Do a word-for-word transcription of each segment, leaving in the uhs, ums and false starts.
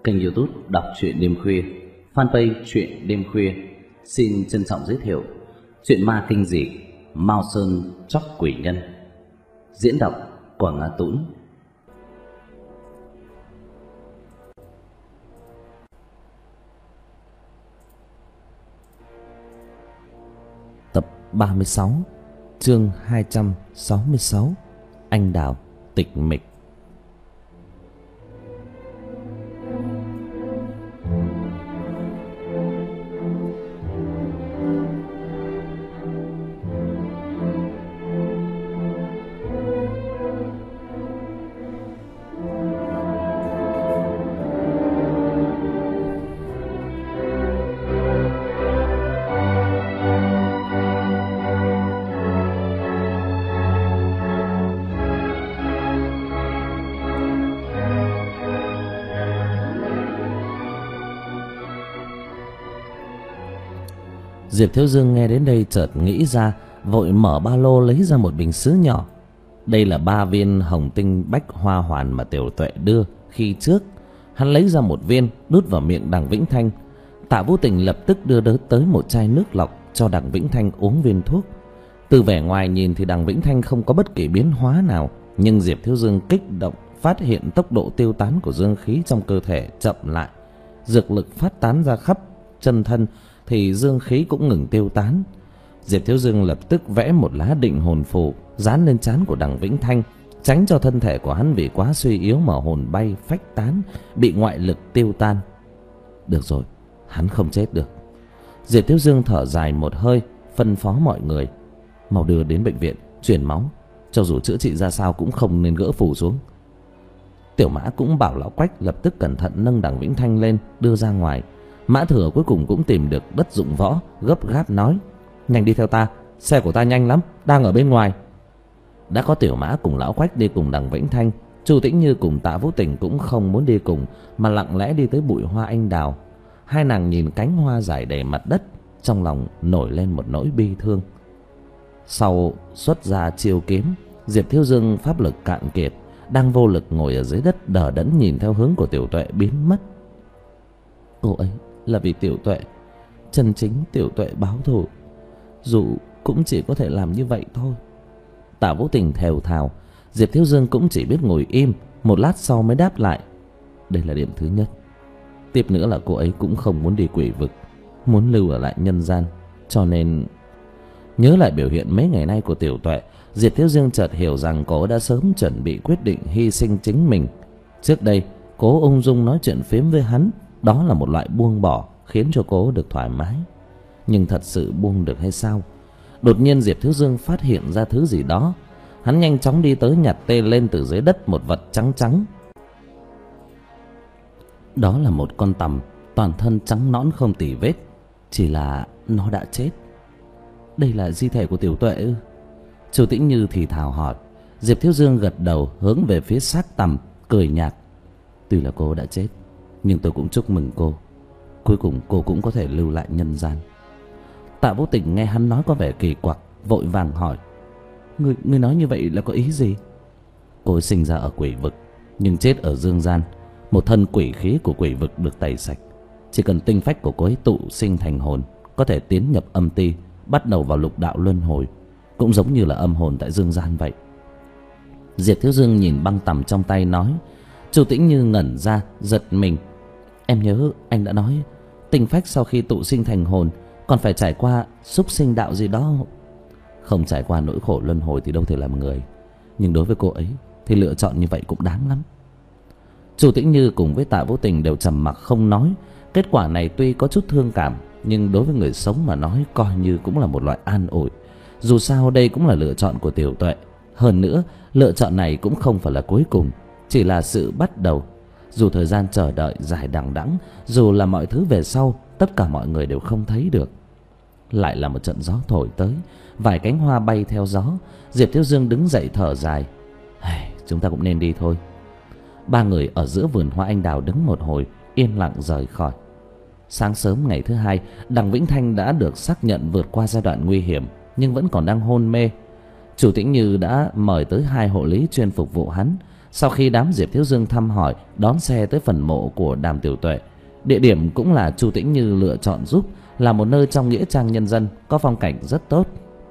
kênh YouTube Đọc truyện đêm khuya, fanpage truyện đêm khuya xin trân trọng giới thiệu truyện ma kinh dị Mao Sơn Chóc Quỷ Nhân. Diễn đọc Quảng Á Tũng. Tập ba mươi sáu, chương hai trăm sáu mươi sáu. Anh Đào tịch mịch. Diệp Thiếu Dương nghe đến đây chợt nghĩ ra, vội mở ba lô lấy ra một bình sứ nhỏ. Đây là ba viên hồng tinh bách hoa hoàn mà Tiểu Tuệ đưa khi trước. Hắn lấy ra một viên đút vào miệng Đằng Vĩnh Thanh. Tạ Vũ Tình lập tức đưa đỡ tới một chai nước lọc cho Đằng Vĩnh Thanh uống viên thuốc. Từ vẻ ngoài nhìn thì Đằng Vĩnh Thanh không có bất kỳ biến hóa nào, nhưng Diệp Thiếu Dương kích động phát hiện tốc độ tiêu tán của dương khí trong cơ thể chậm lại. Dược lực phát tán ra khắp chân thân thì dương khí cũng ngừng tiêu tán. Diệp Thiếu Dương lập tức vẽ một lá định hồn phù dán lên trán của Đằng Vĩnh Thanh, tránh cho thân thể của hắn vì quá suy yếu mà hồn bay phách tán, bị ngoại lực tiêu tan. Được rồi, hắn không chết được. Diệp Thiếu Dương thở dài một hơi, phân phó mọi người mau đưa đến bệnh viện truyền máu, cho dù chữa trị ra sao cũng không nên gỡ phù xuống. Tiểu Mã cũng bảo lão Quách lập tức cẩn thận nâng Đằng Vĩnh Thanh lên đưa ra ngoài. Mã Thừa cuối cùng cũng tìm được đất dụng võ, gấp gáp nói: nhanh đi theo ta, xe của ta nhanh lắm, đang ở bên ngoài. Đã có Tiểu Mã cùng lão Quách đi cùng Đằng Vĩnh Thanh, Chu Tĩnh Như cùng Tạ Vũ Tình cũng không muốn đi cùng, mà lặng lẽ đi tới bụi hoa anh đào. Hai nàng nhìn cánh hoa rải đầy mặt đất, trong lòng nổi lên một nỗi bi thương. Sau xuất ra chiêu kiếm, Diệp Thiếu Dương pháp lực cạn kiệt, đang vô lực ngồi ở dưới đất đờ đẫn nhìn theo hướng của Tiểu Tuệ biến mất. Cô ấy là vì Tiểu Tuệ, chân chính Tiểu Tuệ báo thù, dù cũng chỉ có thể làm như vậy thôi. Tạ Vũ Tình thều thào. Diệp Thiếu Dương cũng chỉ biết ngồi im, một lát sau mới đáp lại: đây là điểm thứ nhất. Tiếp nữa là cô ấy cũng không muốn đi quỷ vực, muốn lưu ở lại nhân gian, cho nên... Nhớ lại biểu hiện mấy ngày nay của Tiểu Tuệ, Diệp Thiếu Dương chợt hiểu rằng cô đã sớm chuẩn bị quyết định hy sinh chính mình. Trước đây cô ung dung nói chuyện phiếm với hắn, đó là một loại buông bỏ khiến cho cô được thoải mái. Nhưng thật sự buông được hay sao? Đột nhiên Diệp Thiếu Dương phát hiện ra thứ gì đó. Hắn nhanh chóng đi tới nhặt tê lên từ dưới đất một vật trắng trắng. Đó là một con tằm, toàn thân trắng nõn không tì vết. Chỉ là nó đã chết. Đây là di thể của Tiểu Tuệ ư? Chu Tĩnh Như thì thào hỏi. Diệp Thiếu Dương gật đầu hướng về phía xác tằm, cười nhạt: tuy là cô đã chết, nhưng tôi cũng chúc mừng cô, cuối cùng cô cũng có thể lưu lại nhân gian. Tạ Vũ Tình nghe hắn nói có vẻ kỳ quặc, vội vàng hỏi: Ngươi, ngươi nói như vậy là có ý gì? Cô ấy sinh ra ở quỷ vực, nhưng chết ở dương gian. Một thân quỷ khí của quỷ vực được tẩy sạch. Chỉ cần tinh phách của cô ấy tụ sinh thành hồn, có thể tiến nhập âm ti, bắt đầu vào lục đạo luân hồi, cũng giống như là âm hồn tại dương gian vậy. Diệp Thiếu Dương nhìn băng tằm trong tay nói. Chu Tĩnh Như ngẩn ra, giật mình. Em nhớ anh đã nói tinh phách sau khi tụ sinh thành hồn còn phải trải qua súc sinh đạo gì đó. Không trải qua nỗi khổ luân hồi thì đâu thể làm người, nhưng đối với cô ấy thì lựa chọn như vậy cũng đáng lắm. Chu Tĩnh Như cùng với Tạ Vũ Tình đều trầm mặc không nói. Kết quả này tuy có chút thương cảm, nhưng đối với người sống mà nói coi như cũng là một loại an ủi. Dù sao đây cũng là lựa chọn của Tiểu Tuệ. Hơn nữa lựa chọn này cũng không phải là cuối cùng, chỉ là sự bắt đầu. Dù thời gian chờ đợi dài đằng đẵng, dù là mọi thứ về sau tất cả mọi người đều không thấy được. Lại là một trận gió thổi tới, vài cánh hoa bay theo gió. Diệp Thiếu Dương đứng dậy thở dài: chúng ta cũng nên đi thôi. Ba người ở giữa vườn hoa anh đào đứng một hồi, yên lặng rời khỏi. Sáng sớm ngày thứ hai, Đằng Vĩnh Thanh đã được xác nhận vượt qua giai đoạn nguy hiểm, nhưng vẫn còn đang hôn mê. Chủ Tĩnh Như đã mời tới hai hộ lý chuyên phục vụ hắn. Sau khi đám Diệp Thiếu Dương thăm hỏi, đón xe tới phần mộ của Đàm Tiểu Tuệ, địa điểm cũng là Chu Tĩnh Như lựa chọn giúp, là một nơi trong nghĩa trang nhân dân, có phong cảnh rất tốt.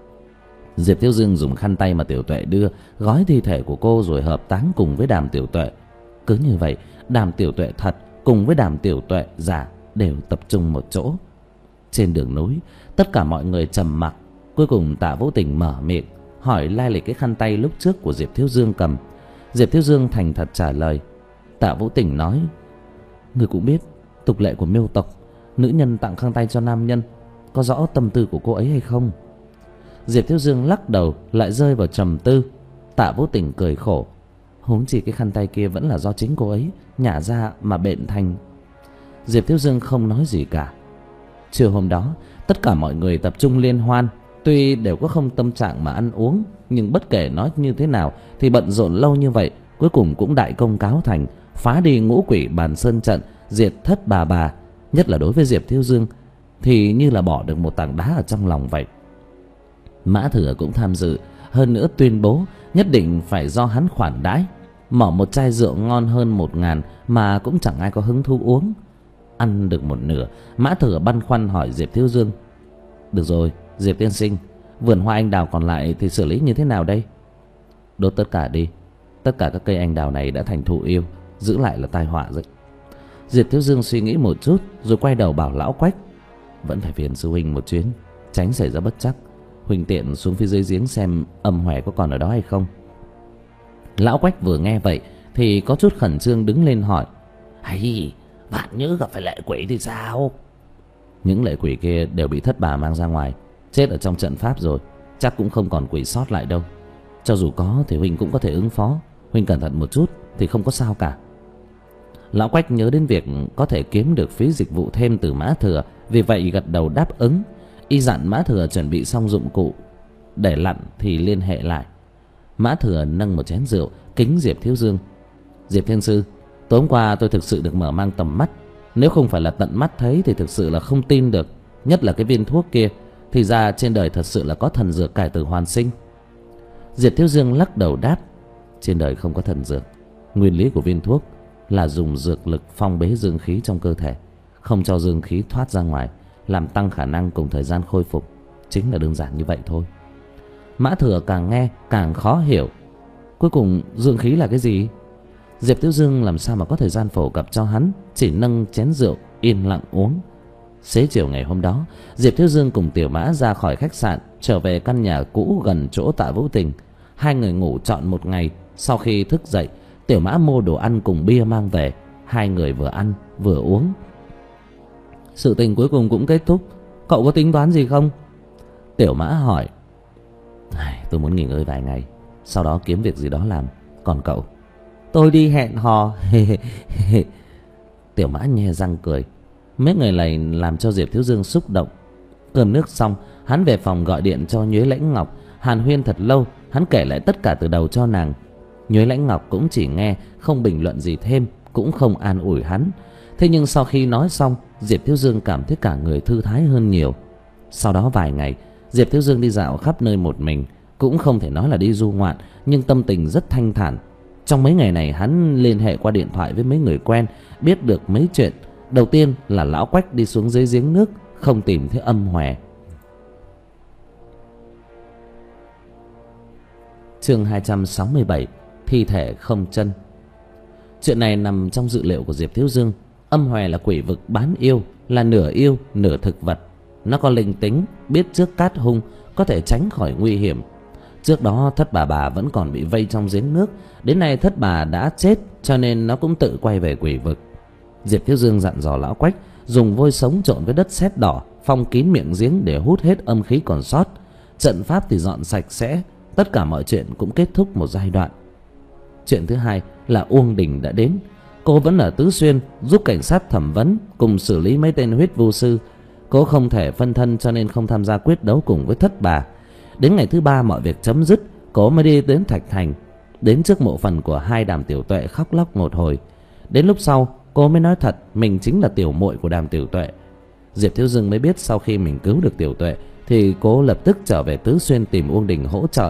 Diệp Thiếu Dương dùng khăn tay mà Tiểu Tuệ đưa gói thi thể của cô rồi hợp táng cùng với Đàm Tiểu Tuệ. Cứ như vậy, Đàm Tiểu Tuệ thật cùng với Đàm Tiểu Tuệ giả đều tập trung một chỗ. Trên đường núi, tất cả mọi người trầm mặc. Cuối cùng Tạ Vũ Tình mở miệng hỏi lai lịch cái khăn tay lúc trước của Diệp Thiếu Dương cầm. Diệp Thiếu Dương thành thật trả lời. Tạ Vũ Tình nói: người cũng biết tục lệ của Miêu tộc, nữ nhân tặng khăn tay cho nam nhân, có rõ tâm tư của cô ấy hay không? Diệp Thiếu Dương lắc đầu, lại rơi vào trầm tư. Tạ Vũ Tình cười khổ: huống chi cái khăn tay kia vẫn là do chính cô ấy nhả ra mà bện thành. Diệp Thiếu Dương không nói gì cả. Trưa hôm đó, tất cả mọi người tập trung liên hoan. Tuy đều có không tâm trạng mà ăn uống, nhưng bất kể nói như thế nào thì bận rộn lâu như vậy, cuối cùng cũng đại công cáo thành, phá đi ngũ quỷ bàn sơn trận, diệt thất bà bà. Nhất là đối với Diệp Thiếu Dương thì như là bỏ được một tảng đá ở trong lòng vậy. Mã Thừa cũng tham dự, hơn nữa tuyên bố nhất định phải do hắn khoản đãi. Mở một chai rượu ngon hơn một ngàn mà cũng chẳng ai có hứng thú uống. Ăn được một nửa, Mã Thừa băn khoăn hỏi Diệp Thiếu Dương: được rồi, Diệp tiên sinh, vườn hoa anh đào còn lại thì xử lý như thế nào đây? Đốt tất cả đi. Tất cả các cây anh đào này đã thành thụ yêu, giữ lại là tai họa rồi. Diệp Thiếu Dương suy nghĩ một chút rồi quay đầu bảo Lão Quách: vẫn phải phiền sư huynh một chuyến, tránh xảy ra bất trắc. Huynh tiện xuống phía dưới giếng xem âm hòe có còn ở đó hay không. Lão Quách vừa nghe vậy thì có chút khẩn trương đứng lên hỏi: hay vạn nhớ gặp phải lệ quỷ thì sao? Những lệ quỷ kia đều bị thất bà mang ra ngoài, chết ở trong trận pháp rồi, chắc cũng không còn quỷ sót lại đâu. Cho dù có thì huynh cũng có thể ứng phó. Huynh cẩn thận một chút thì không có sao cả. Lão Quách nhớ đến việc có thể kiếm được phí dịch vụ thêm từ Mã Thừa, vì vậy gật đầu đáp ứng. Y dặn Mã Thừa chuẩn bị xong dụng cụ để lặn thì liên hệ lại. Mã Thừa nâng một chén rượu kính Diệp Thiếu Dương: Diệp thiên sư, tối hôm qua tôi thực sự được mở mang tầm mắt. Nếu không phải là tận mắt thấy thì thực sự là không tin được. Nhất là cái viên thuốc kia, thì ra trên đời thật sự là có thần dược cải tử hoàn sinh. Diệp Thiếu Dương lắc đầu đáp: trên đời không có thần dược. Nguyên lý của viên thuốc là dùng dược lực phong bế dương khí trong cơ thể, không cho dương khí thoát ra ngoài, làm tăng khả năng cùng thời gian khôi phục. Chính là đơn giản như vậy thôi. Mã Thừa càng nghe càng khó hiểu. Cuối cùng dương khí là cái gì? Diệp Thiếu Dương làm sao mà có thời gian phổ cập cho hắn, chỉ nâng chén rượu yên lặng uống. Xế chiều ngày hôm đó, Diệp Thiếu Dương cùng Tiểu Mã ra khỏi khách sạn, trở về căn nhà cũ gần chỗ Tạ Vũ Tình. Hai người ngủ trọn một ngày. Sau khi thức dậy, Tiểu Mã mua đồ ăn cùng bia mang về. Hai người vừa ăn vừa uống. Sự tình cuối cùng cũng kết thúc. Cậu có tính toán gì không? Tiểu Mã hỏi. Tôi muốn nghỉ ngơi vài ngày, sau đó kiếm việc gì đó làm. Còn cậu? Tôi đi hẹn hò. Tiểu Mã nhe răng cười. Mấy người này làm cho Diệp Thiếu Dương xúc động. Cơm nước xong, hắn về phòng gọi điện cho Nhuế Lãnh Ngọc. Hàn huyên thật lâu, hắn kể lại tất cả từ đầu cho nàng. Nhuế Lãnh Ngọc cũng chỉ nghe, không bình luận gì thêm, cũng không an ủi hắn. Thế nhưng sau khi nói xong, Diệp Thiếu Dương cảm thấy cả người thư thái hơn nhiều. Sau đó vài ngày, Diệp Thiếu Dương đi dạo khắp nơi một mình. Cũng không thể nói là đi du ngoạn, nhưng tâm tình rất thanh thản. Trong mấy ngày này hắn liên hệ qua điện thoại với mấy người quen, biết được mấy chuyện. Đầu tiên là Lão Quách đi xuống dưới giếng nước, không tìm thấy âm hòe. Chương hai trăm sáu mươi bảy: Thi thể không chân. Chuyện này nằm trong dự liệu của Diệp Thiếu Dương. Âm hòe là quỷ vực bán yêu, là nửa yêu nửa thực vật. Nó có linh tính, biết trước cát hung, có thể tránh khỏi nguy hiểm. Trước đó thất bà bà vẫn còn bị vây trong giếng nước. Đến nay thất bà đã chết, cho nên nó cũng tự quay về quỷ vực. Diệp Thiếu Dương dặn dò Lão Quách dùng vôi sống trộn với đất sét đỏ, phong kín miệng giếng để hút hết âm khí còn sót. Trận pháp thì dọn sạch sẽ. Tất cả mọi chuyện cũng kết thúc một giai đoạn. Chuyện thứ hai là Uông Đình đã đến. Cô vẫn ở Tứ Xuyên giúp cảnh sát thẩm vấn, cùng xử lý mấy tên huyết vu sư. Cô không thể phân thân cho nên không tham gia quyết đấu cùng với thất bà. Đến ngày thứ ba mọi việc chấm dứt, cô mới đi đến Thạch Thành. Đến trước mộ phần của hai Đàm Tiểu Tuệ khóc lóc một hồi. Đến lúc sau cô mới nói thật mình chính là tiểu muội của Đàm Tiểu Tuệ. Diệp Thiếu Dương mới biết sau khi mình cứu được Tiểu Tuệ thì cô lập tức trở về Tứ Xuyên tìm Uông Đình hỗ trợ.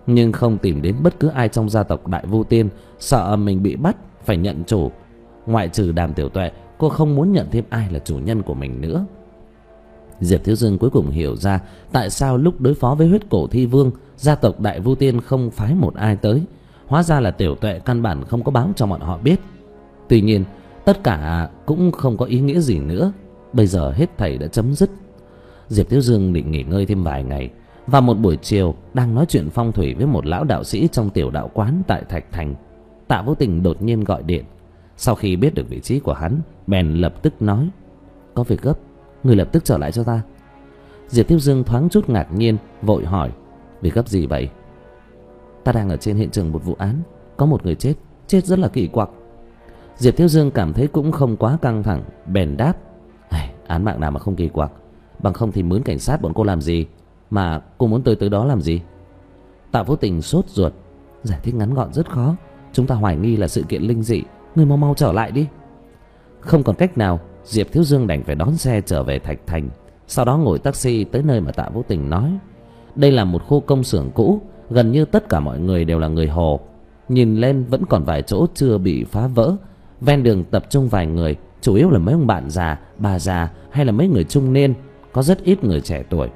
nhưng không tìm đến bất cứ ai trong gia tộc Đại Vu Tiên, sợ mình bị bắt phải nhận chủ. Ngoại trừ Đàm Tiểu Tuệ, cô không muốn nhận thêm ai là chủ nhân của mình nữa. Diệp Thiếu Dương cuối cùng hiểu ra tại sao lúc đối phó với huyết cổ thi vương, gia tộc Đại Vu Tiên không phái một ai tới. Hóa ra là Tiểu Tuệ căn bản không có báo cho bọn họ biết. Tuy nhiên tất cả cũng không có ý nghĩa gì nữa. Bây giờ hết thảy đã chấm dứt. Diệp Thiếu Dương định nghỉ ngơi thêm vài ngày. Và một buổi chiều, đang nói chuyện phong thủy với một lão đạo sĩ trong tiểu đạo quán tại Thạch Thành, Tạ Vô Tình đột nhiên gọi điện. Sau khi biết được vị trí của hắn, bèn lập tức nói: có việc gấp, người lập tức trở lại cho ta. Diệp Thiếu Dương thoáng chút ngạc nhiên, vội hỏi: việc gấp gì vậy? Ta đang ở trên hiện trường một vụ án, có một người chết, chết rất là kỳ quặc. Diệp Thiếu Dương cảm thấy cũng không quá căng thẳng, bèn đáp: án mạng nào mà không kỳ quặc, bằng không thì mướn cảnh sát bọn cô làm gì, mà cô muốn tới tới đó làm gì? Tạ Vô Tình sốt ruột: giải thích ngắn gọn rất khó, chúng ta hoài nghi là sự kiện linh dị, người mau mau trở lại đi. Không còn cách nào, Diệp Thiếu Dương đành phải đón xe trở về Thạch Thành, sau đó ngồi taxi tới nơi mà Tạ Vô Tình nói. Đây là một khu công xưởng cũ, gần như tất cả mọi người đều là người Hồ. Nhìn lên vẫn còn vài chỗ chưa bị phá vỡ. Ven đường tập trung vài người, chủ yếu là mấy ông bạn già, bà già hay là mấy người trung niên, có rất ít người trẻ tuổi.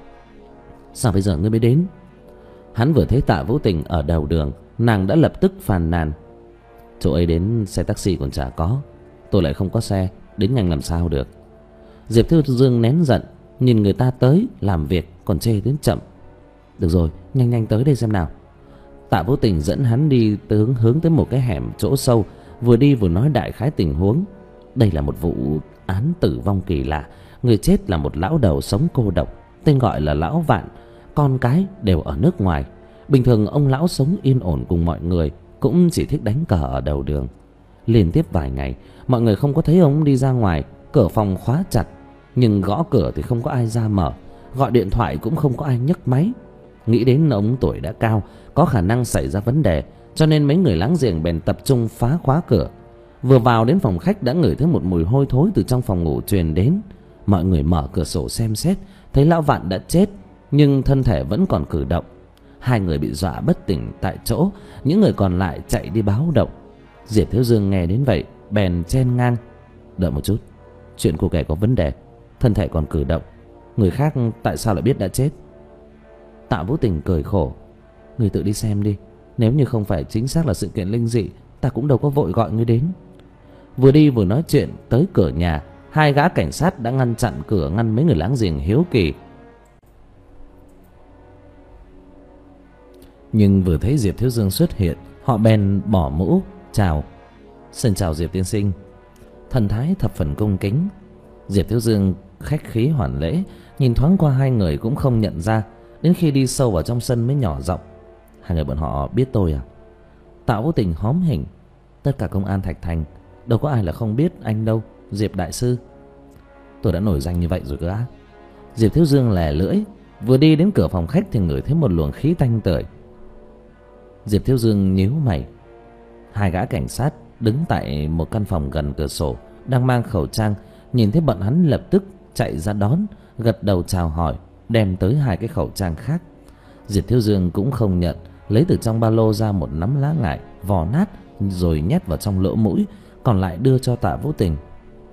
Sao bây giờ ngươi mới đến? Hắn vừa thấy Tạ Vô Tình ở đầu đường, nàng đã lập tức phàn nàn: chỗ ấy đến xe taxi còn chả có, tôi lại không có xe, đến nhanh làm sao được. Diệp Thiếu Dương nén giận, nhìn người ta tới làm việc còn chê đến chậm. Được rồi, nhanh nhanh tới đây xem nào. Tạ Vô Tình dẫn hắn đi tới hướng, hướng tới một cái hẻm chỗ sâu, vừa đi vừa nói đại khái tình huống. Đây là một vụ án tử vong kỳ lạ. Người chết là một lão đầu sống cô độc, tên gọi là Lão Vạn. Con cái đều ở nước ngoài. Bình thường ông lão sống yên ổn cùng mọi người, cũng chỉ thích đánh cờ ở đầu đường. Liên tiếp vài ngày, mọi người không có thấy ông đi ra ngoài. Cửa phòng khóa chặt, nhưng gõ cửa thì không có ai ra mở, gọi điện thoại cũng không có ai nhấc máy. Nghĩ đến ông tuổi đã cao, có khả năng xảy ra vấn đề, cho nên mấy người láng giềng bèn tập trung phá khóa cửa. Vừa vào đến phòng khách đã ngửi thấy một mùi hôi thối từ trong phòng ngủ truyền đến. Mọi người mở cửa sổ xem xét, thấy Lão Vạn đã chết, nhưng thân thể vẫn còn cử động. Hai người bị dọa bất tỉnh tại chỗ, những người còn lại chạy đi báo động. Diệp Thiếu Dương nghe đến vậy bèn chen ngang: đợi một chút, chuyện cô kể có vấn đề, thân thể còn cử động, người khác tại sao lại biết đã chết? Tạ Vô Tình cười khổ: người tự đi xem đi, nếu như không phải chính xác là sự kiện linh dị, ta cũng đâu có vội gọi ngươi đến. Vừa đi vừa nói chuyện tới cửa nhà, hai gã cảnh sát đã ngăn chặn cửa, ngăn mấy người láng giềng hiếu kỳ. Nhưng vừa thấy Diệp Thiếu Dương xuất hiện, họ bèn bỏ mũ chào: xin chào Diệp tiên sinh. Thần thái thập phần cung kính. Diệp Thiếu Dương khách khí hoàn lễ, nhìn thoáng qua hai người cũng không nhận ra. Đến khi đi sâu vào trong sân mới nhỏ giọng: hai người bọn họ biết tôi à? Tạ Vô Tình hóm hỉnh: tất cả công an Thạch Thành đâu có ai là không biết anh đâu, Diệp đại sư. Tôi đã nổi danh như vậy rồi cơ á? Diệp Thiếu Dương lè lưỡi. Vừa đi đến cửa phòng khách thì ngửi thấy một luồng khí tanh tưởi. Diệp Thiếu Dương nhíu mày. Hai gã cảnh sát đứng tại một căn phòng gần cửa sổ, đang mang khẩu trang, nhìn thấy bọn hắn lập tức chạy ra đón, gật đầu chào hỏi, đem tới hai cái khẩu trang khác. Diệp Thiếu Dương cũng không nhận, lấy từ trong ba lô ra một nắm lá ngải vò nát rồi nhét vào trong lỗ mũi, còn lại đưa cho Tạ Vô Tình.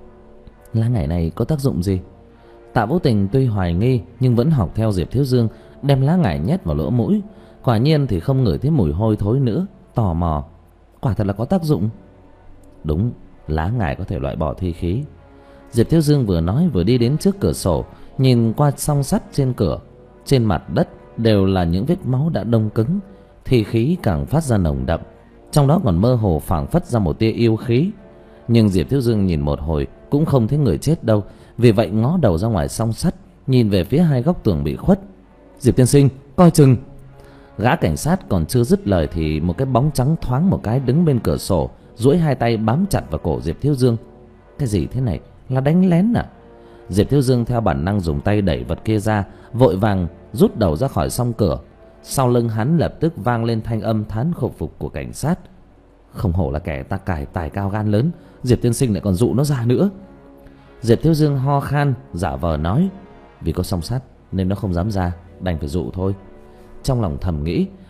Lá ngải này có tác dụng gì? Tạ Vô Tình tuy hoài nghi nhưng vẫn học theo Diệp Thiếu Dương, đem lá ngải nhét vào lỗ mũi. Quả nhiên thì không ngửi thấy mùi hôi thối nữa. Tò mò: quả thật là có tác dụng? Đúng, lá ngải có thể loại bỏ thi khí. Diệp Thiếu Dương vừa nói vừa đi đến trước cửa sổ, nhìn qua song sắt trên cửa. Trên mặt đất đều là những vết máu đã đông cứng, thi khí càng phát ra nồng đậm, trong đó còn mơ hồ phảng phất ra một tia yêu khí. Nhưng Diệp Thiếu Dương nhìn một hồi cũng không thấy người chết đâu, vì vậy ngó đầu ra ngoài song sắt, nhìn về phía hai góc tường bị khuất. Diệp tiên sinh, coi chừng! Gã cảnh sát còn chưa dứt lời thì một cái bóng trắng thoáng một cái đứng bên cửa sổ, duỗi hai tay bám chặt vào cổ Diệp Thiếu Dương. Cái gì thế này? Là đánh lén à? Diệp Thiếu Dương theo bản năng dùng tay đẩy vật kia ra, vội vàng rút đầu ra khỏi song cửa. Sau lưng hắn lập tức vang lên thanh âm thán khẩu phục của cảnh sát: không hổ là kẻ ta cải tài cao gan lớn, Diệp tiên sinh lại còn dụ nó ra nữa. Diệp Thiếu Dương ho khan giả vờ nói: vì có song sắt nên nó không dám ra, đành phải dụ thôi. Trong lòng thầm nghĩ: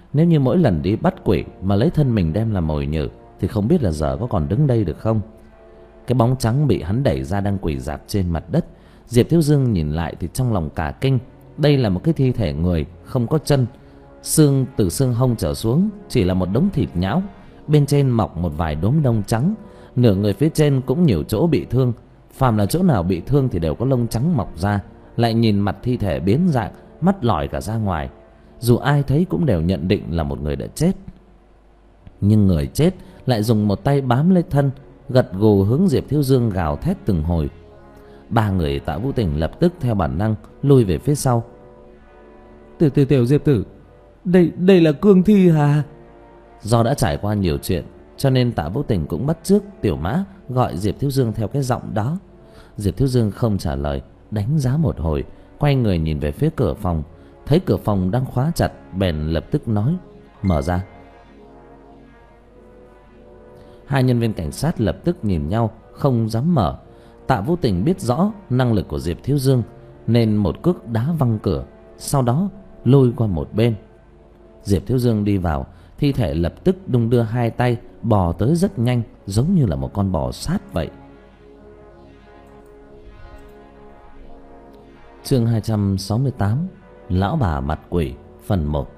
Nếu như mỗi lần đi bắt quỷ mà lấy thân mình đem làm mồi nhử thì không biết là giờ có còn đứng đây được không. Cái bóng trắng bị hắn đẩy ra đang quỳ rạp trên mặt đất. Diệp Thiếu Dương nhìn lại thì trong lòng cả kinh. Đây là một cái thi thể người không có chân, xương từ xương hông trở xuống chỉ là một đống thịt nhão, bên trên mọc một vài đốm lông trắng. Nửa người phía trên cũng nhiều chỗ bị thương, phàm là chỗ nào bị thương thì đều có lông trắng mọc ra. Lại nhìn mặt thi thể biến dạng, mắt lòi cả ra ngoài, dù ai thấy cũng đều nhận định là một người đã chết. Nhưng người chết lại dùng một tay bám lấy thân, gật gù hướng Diệp Thiếu Dương gào thét từng hồi. Ba người Tạ Vũ Tình lập tức theo bản năng lui về phía sau. Tiểu tiểu tiểu Diệp tử, đây đây là cương thi hả? Do đã trải qua nhiều chuyện cho nên Tạ Vũ Tình cũng bắt chước Tiểu Mã gọi Diệp Thiếu Dương theo cái giọng đó. Diệp Thiếu Dương không trả lời, đánh giá một hồi, quay người nhìn về phía cửa phòng, thấy cửa phòng đang khóa chặt, bèn lập tức nói: mở ra. Hai nhân viên cảnh sát lập tức nhìn nhau, không dám mở. Tạ Vũ Tình biết rõ năng lực của Diệp Thiếu Dương nên một cước đá văng cửa, sau đó lôi qua một bên. Diệp Thiếu Dương đi vào, thi thể lập tức đung đưa hai tay, bò tới rất nhanh, giống như là một con bò sát vậy. Chương hai trăm sáu mươi tám, Lão bà mặt quỷ, phần một.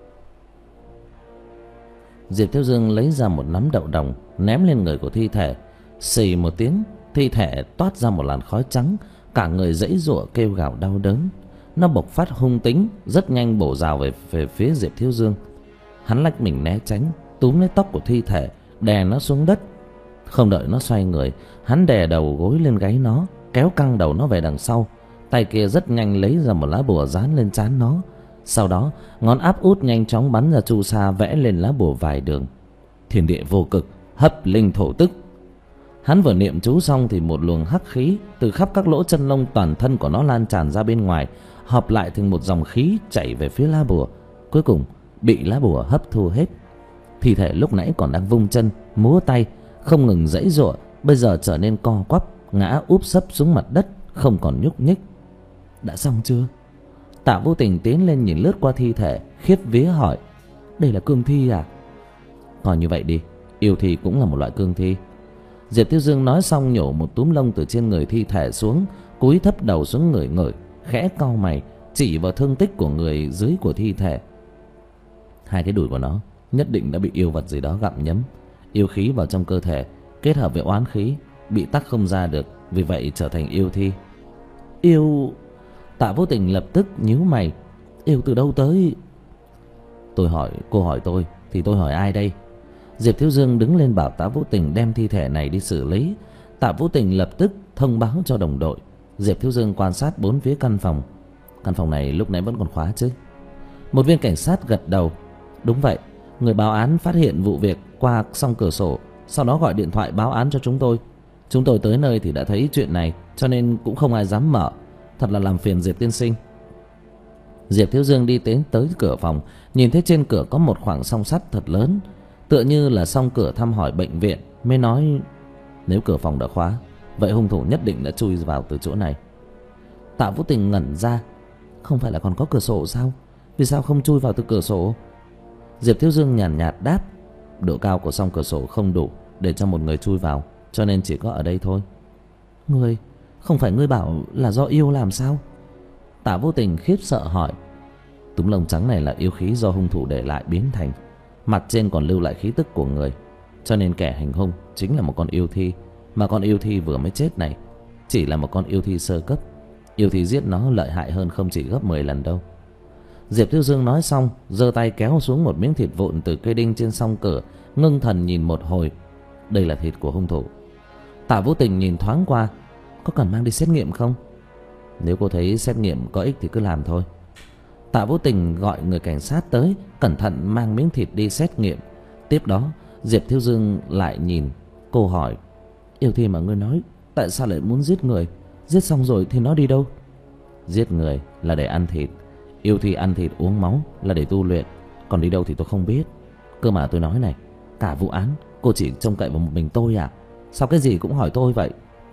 Diệp Thiếu Dương lấy ra một nắm đậu đồng ném lên người của thi thể. Xì một tiếng, thi thể toát ra một làn khói trắng, cả người giãy giụa kêu gào đau đớn. Nó bộc phát hung tính, rất nhanh bổ rào về về phía Diệp Thiếu Dương. Hắn lách mình né tránh, túm lấy tóc của thi thể, đè nó xuống đất. Không đợi nó xoay người, hắn đè đầu gối lên gáy nó, kéo căng đầu nó về đằng sau. Tay kia rất nhanh lấy ra một lá bùa dán lên trán nó. Sau đó ngón áp út nhanh chóng bắn ra chu sa, vẽ lên lá bùa vài đường. Thiên địa vô cực, hấp linh thổ tức. Hắn vừa niệm chú xong thì một luồng hắc khí từ khắp các lỗ chân lông toàn thân của nó lan tràn ra bên ngoài, hợp lại thành một dòng khí chảy về phía lá bùa, cuối cùng bị lá bùa hấp thu hết. Thi thể lúc nãy còn đang vung chân múa tay không ngừng giãy giụa, bây giờ trở nên co quắp, ngã úp sấp xuống mặt đất, không còn nhúc nhích. Đã xong chưa? Tạ Vô Tình tiến lên nhìn lướt qua thi thể, khiếp vía hỏi: đây là cương thi à? Coi như vậy đi, yêu thi cũng là một loại cương thi. Diệp Tiêu Dương nói xong nhổ một túm lông từ trên người thi thể xuống, cúi thấp đầu xuống ngửi ngửi, khẽ cau mày chỉ vào thương tích của người dưới của thi thể. Hai cái đùi của nó nhất định đã bị yêu vật gì đó gặm nhấm, yêu khí vào trong cơ thể kết hợp với oán khí bị tắc không ra được, vì vậy trở thành yêu thi. Yêu? Tạ Vô Tình lập tức nhíu mày. Yêu từ đâu tới? Tôi hỏi, cô hỏi tôi thì tôi hỏi ai đây? Diệp Thiếu Dương đứng lên bảo Tạ Vũ Tình đem thi thể này đi xử lý. Tạ Vũ Tình lập tức thông báo cho đồng đội. Diệp Thiếu Dương quan sát bốn phía căn phòng. Căn phòng này lúc nãy vẫn còn khóa chứ? Một viên cảnh sát gật đầu. Đúng vậy, người báo án phát hiện vụ việc qua song cửa sổ, sau đó gọi điện thoại báo án cho chúng tôi. Chúng tôi tới nơi thì đã thấy chuyện này, cho nên cũng không ai dám mở. Thật là làm phiền Diệp tiên sinh. Diệp Thiếu Dương đi đến tới cửa phòng, nhìn thấy trên cửa có một khoảng song sắt thật lớn, tựa như là song cửa thăm hỏi bệnh viện, mới nói: nếu cửa phòng đã khóa, vậy hung thủ nhất định đã chui vào từ chỗ này. Tạ Vũ Tình ngẩn ra. Không phải là còn có cửa sổ sao? Vì sao không chui vào từ cửa sổ? Diệp Thiếu Dương nhàn nhạt, nhạt đáp: độ cao của song cửa sổ không đủ để cho một người chui vào, cho nên chỉ có ở đây thôi. Ngươi, không phải ngươi bảo là do yêu làm sao? Tạ Vô Tình khiếp sợ hỏi. Túm lông trắng này là yêu khí do hung thủ để lại biến thành, mặt trên còn lưu lại khí tức của người, cho nên kẻ hành hung chính là một con yêu thi. Mà con yêu thi vừa mới chết này chỉ là một con yêu thi sơ cấp. Yêu thi giết nó lợi hại hơn không chỉ gấp mười lần đâu. Diệp Thiếu Dương nói xong, giơ tay kéo xuống một miếng thịt vụn từ cây đinh trên song cửa, ngưng thần nhìn một hồi. Đây là thịt của hung thủ. Tạ Vũ Tình nhìn thoáng qua. Có cần mang đi xét nghiệm không? Nếu cô thấy xét nghiệm có ích thì cứ làm thôi. Tạ Vũ Tình gọi người cảnh sát tới, cẩn thận mang miếng thịt đi xét nghiệm. Tiếp đó Diệp Thiếu Dương lại nhìn cô hỏi: yêu thi mà ngươi nói tại sao lại muốn giết người? Giết xong rồi thì nó đi đâu? Giết người là để ăn thịt, yêu thi ăn thịt uống máu là để tu luyện. Còn đi đâu thì tôi không biết. Cơ mà tôi nói này, cả vụ án cô chỉ trông cậy vào một mình tôi à? Sao cái gì cũng hỏi tôi vậy?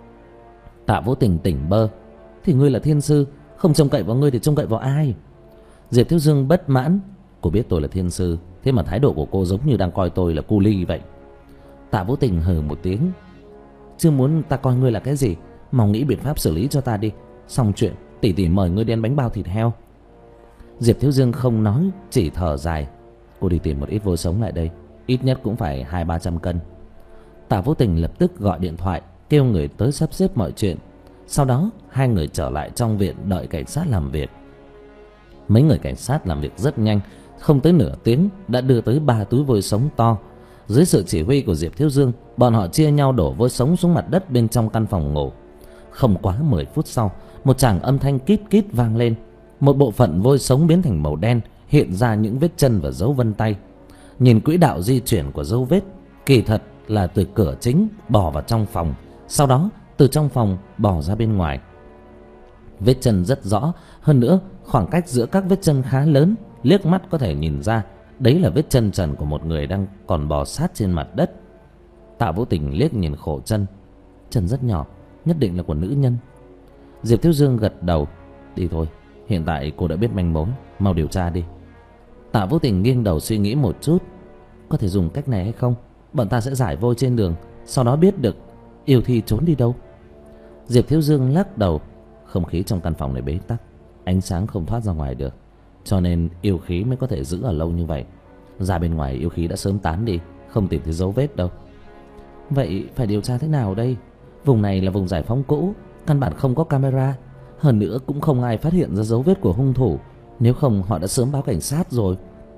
Tạ Vũ Tình tỉnh bơ. Thì ngươi là thiên sư, không trông cậy vào ngươi thì trông cậy vào ai? Diệp Thiếu Dương bất mãn. Cô biết tôi là thiên sư Thế mà thái độ của cô giống như đang coi tôi là cu ly vậy. Tạ Vũ Tình hừ một tiếng. Chưa muốn ta coi ngươi là cái gì, mau nghĩ biện pháp xử lý cho ta đi. Xong chuyện tỷ tỷ mời ngươi đi ăn bánh bao thịt heo. Diệp Thiếu Dương không nói, chỉ thở dài. Cô đi tìm một ít vôi sống lại đây, ít nhất cũng phải hai ba trăm cân. Tạ Vũ Tình lập tức gọi điện thoại kêu người tới sắp xếp mọi chuyện. Sau đó hai người trở lại trong viện đợi cảnh sát làm việc. Mấy người cảnh sát làm việc rất nhanh, không tới nửa tiếng đã đưa tới ba túi vôi sống to. Dưới sự chỉ huy của Diệp Thiếu Dương, bọn họ chia nhau đổ vôi sống xuống mặt đất bên trong căn phòng ngủ. Không quá mười phút sau, một tràng âm thanh kít kít vang lên. Một bộ phận vôi sống biến thành màu đen, hiện ra những vết chân và dấu vân tay. Nhìn quỹ đạo di chuyển của dấu vết, kỳ thật là từ cửa chính bò vào trong phòng, sau đó từ trong phòng bò ra bên ngoài. Vết chân rất rõ, hơn nữa khoảng cách giữa các vết chân khá lớn, liếc mắt có thể nhìn ra đấy là vết chân trần của một người đang còn bò sát trên mặt đất. Tạ Vũ Tình liếc nhìn khổ chân, chân rất nhỏ, nhất định là của nữ nhân. Diệp Thiếu Dương gật đầu. Đi thôi, hiện tại cô đã biết manh mối, mau điều tra đi. Tạ Vũ Tình nghiêng đầu suy nghĩ một chút. Có thể dùng cách này hay không? Bọn ta sẽ giải vôi trên đường, sau đó biết được yêu thi trốn đi đâu. Diệp Thiếu Dương lắc đầu. Không khí trong căn phòng này bế tắc, ánh sáng không thoát ra ngoài được, cho nên yêu khí mới có thể giữ ở lâu như vậy. Ra bên ngoài yêu khí đã sớm tán đi, không tìm thấy dấu vết đâu. Vậy phải điều tra thế nào đây? Vùng này là vùng giải phóng cũ, căn bản không có camera. Hơn nữa cũng không ai phát hiện ra dấu vết của hung thủ, nếu không họ đã sớm báo cảnh sát rồi.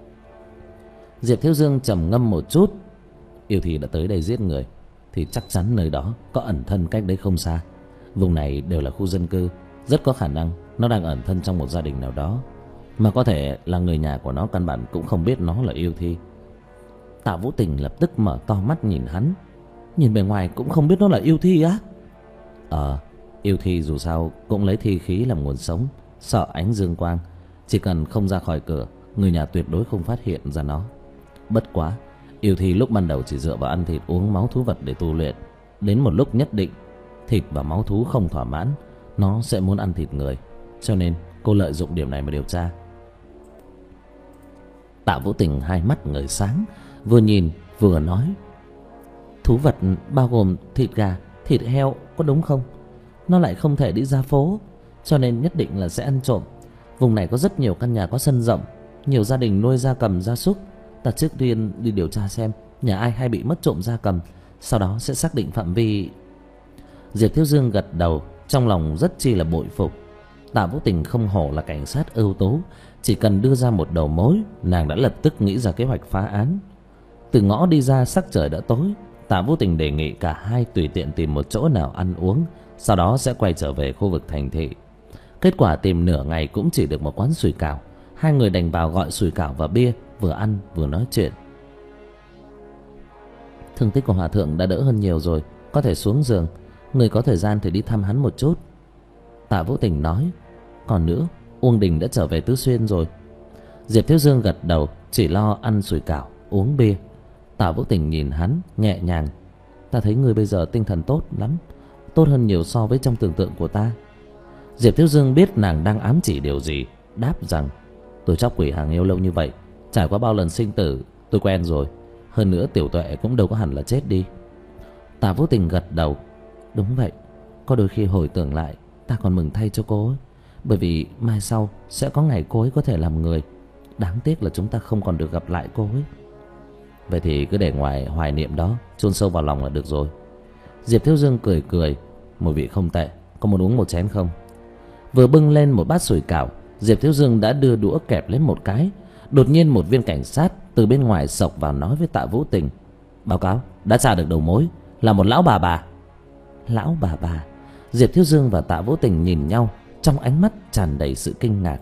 Diệp Thiếu Dương trầm ngâm một chút. Yêu thi đã tới đây giết người thì chắc chắn nơi đó có ẩn thân cách đấy không xa. Vùng này đều là khu dân cư, rất có khả năng nó đang ẩn thân trong một gia đình nào đó, mà có thể là người nhà của nó căn bản cũng không biết nó là yêu thi. Tạ Vũ Tình lập tức mở to mắt nhìn hắn. Nhìn bề ngoài cũng không biết nó là yêu thi á? Ờ, yêu thi dù sao cũng lấy thi khí làm nguồn sống, sợ ánh dương quang, chỉ cần không ra khỏi cửa, người nhà tuyệt đối không phát hiện ra nó. Bất quá, yêu thi lúc ban đầu chỉ dựa vào ăn thịt uống máu thú vật để tu luyện. Đến một lúc nhất định, thịt và máu thú không thỏa mãn, nó sẽ muốn ăn thịt người. Cho nên cô lợi dụng điểm này mà điều tra. Tạ Vũ Tình hai mắt ngời sáng, vừa nhìn vừa nói. Thú vật bao gồm thịt gà, thịt heo có đúng không? Nó lại không thể đi ra phố, cho nên nhất định là sẽ ăn trộm. Vùng này có rất nhiều căn nhà có sân rộng, nhiều gia đình nuôi gia cầm gia súc. Ta trước tiên đi điều tra xem nhà ai hay bị mất trộm gia cầm, sau đó sẽ xác định phạm vi. Diệp Thiếu Dương gật đầu, trong lòng rất chi là bội phục. Tạ Vũ Tình không hổ là cảnh sát ưu tú, chỉ cần đưa ra một đầu mối, nàng đã lập tức nghĩ ra kế hoạch phá án. Từ ngõ đi ra sắc trời đã tối. Tạ Vũ Tình đề nghị cả hai tùy tiện tìm một chỗ nào ăn uống, sau đó sẽ quay trở về khu vực thành thị. Kết quả tìm nửa ngày cũng chỉ được một quán sủi cảo. Hai người đành vào gọi sủi cảo và bia, vừa ăn vừa nói chuyện. Thương tích của hòa thượng đã đỡ hơn nhiều rồi, có thể xuống giường. Người có thời gian thì đi thăm hắn một chút. Tạ Vũ Tình nói. Còn nữa, Uông Đình đã trở về Tứ Xuyên rồi. Diệp Thiếu Dương gật đầu, chỉ lo ăn sủi cảo, uống bia. Tạ Vũ Tình nhìn hắn nhẹ nhàng. Ta thấy ngươi bây giờ tinh thần tốt lắm, tốt hơn nhiều so với trong tưởng tượng của ta. Diệp Thiếu Dương biết nàng đang ám chỉ điều gì, đáp rằng tôi chóc quỷ hàng yêu lâu như vậy, trải qua bao lần sinh tử, tôi quen rồi. Hơn nữa Tiểu Tuệ cũng đâu có hẳn là chết đi. Tạ Vũ Tình gật đầu. Đúng vậy, có đôi khi hồi tưởng lại, ta còn mừng thay cho cô ấy, bởi vì mai sau sẽ có ngày cô ấy có thể làm người. Đáng tiếc là chúng ta không còn được gặp lại cô ấy. Vậy thì cứ để ngoài hoài niệm đó, chôn sâu vào lòng là được rồi. Diệp Thiếu Dương cười cười. Mùi vị không tệ, có muốn uống một chén không? Vừa bưng lên một bát sủi cảo, Diệp Thiếu Dương đã đưa đũa kẹp lên một cái. Đột nhiên một viên cảnh sát từ bên ngoài xộc vào nói với Tạ Vũ Tình. Báo cáo, đã tra được đầu mối, là một lão bà bà. Lão bà bà? Diệp Thiếu Dương và Tạ Vũ Tình nhìn nhau, trong ánh mắt tràn đầy sự kinh ngạc.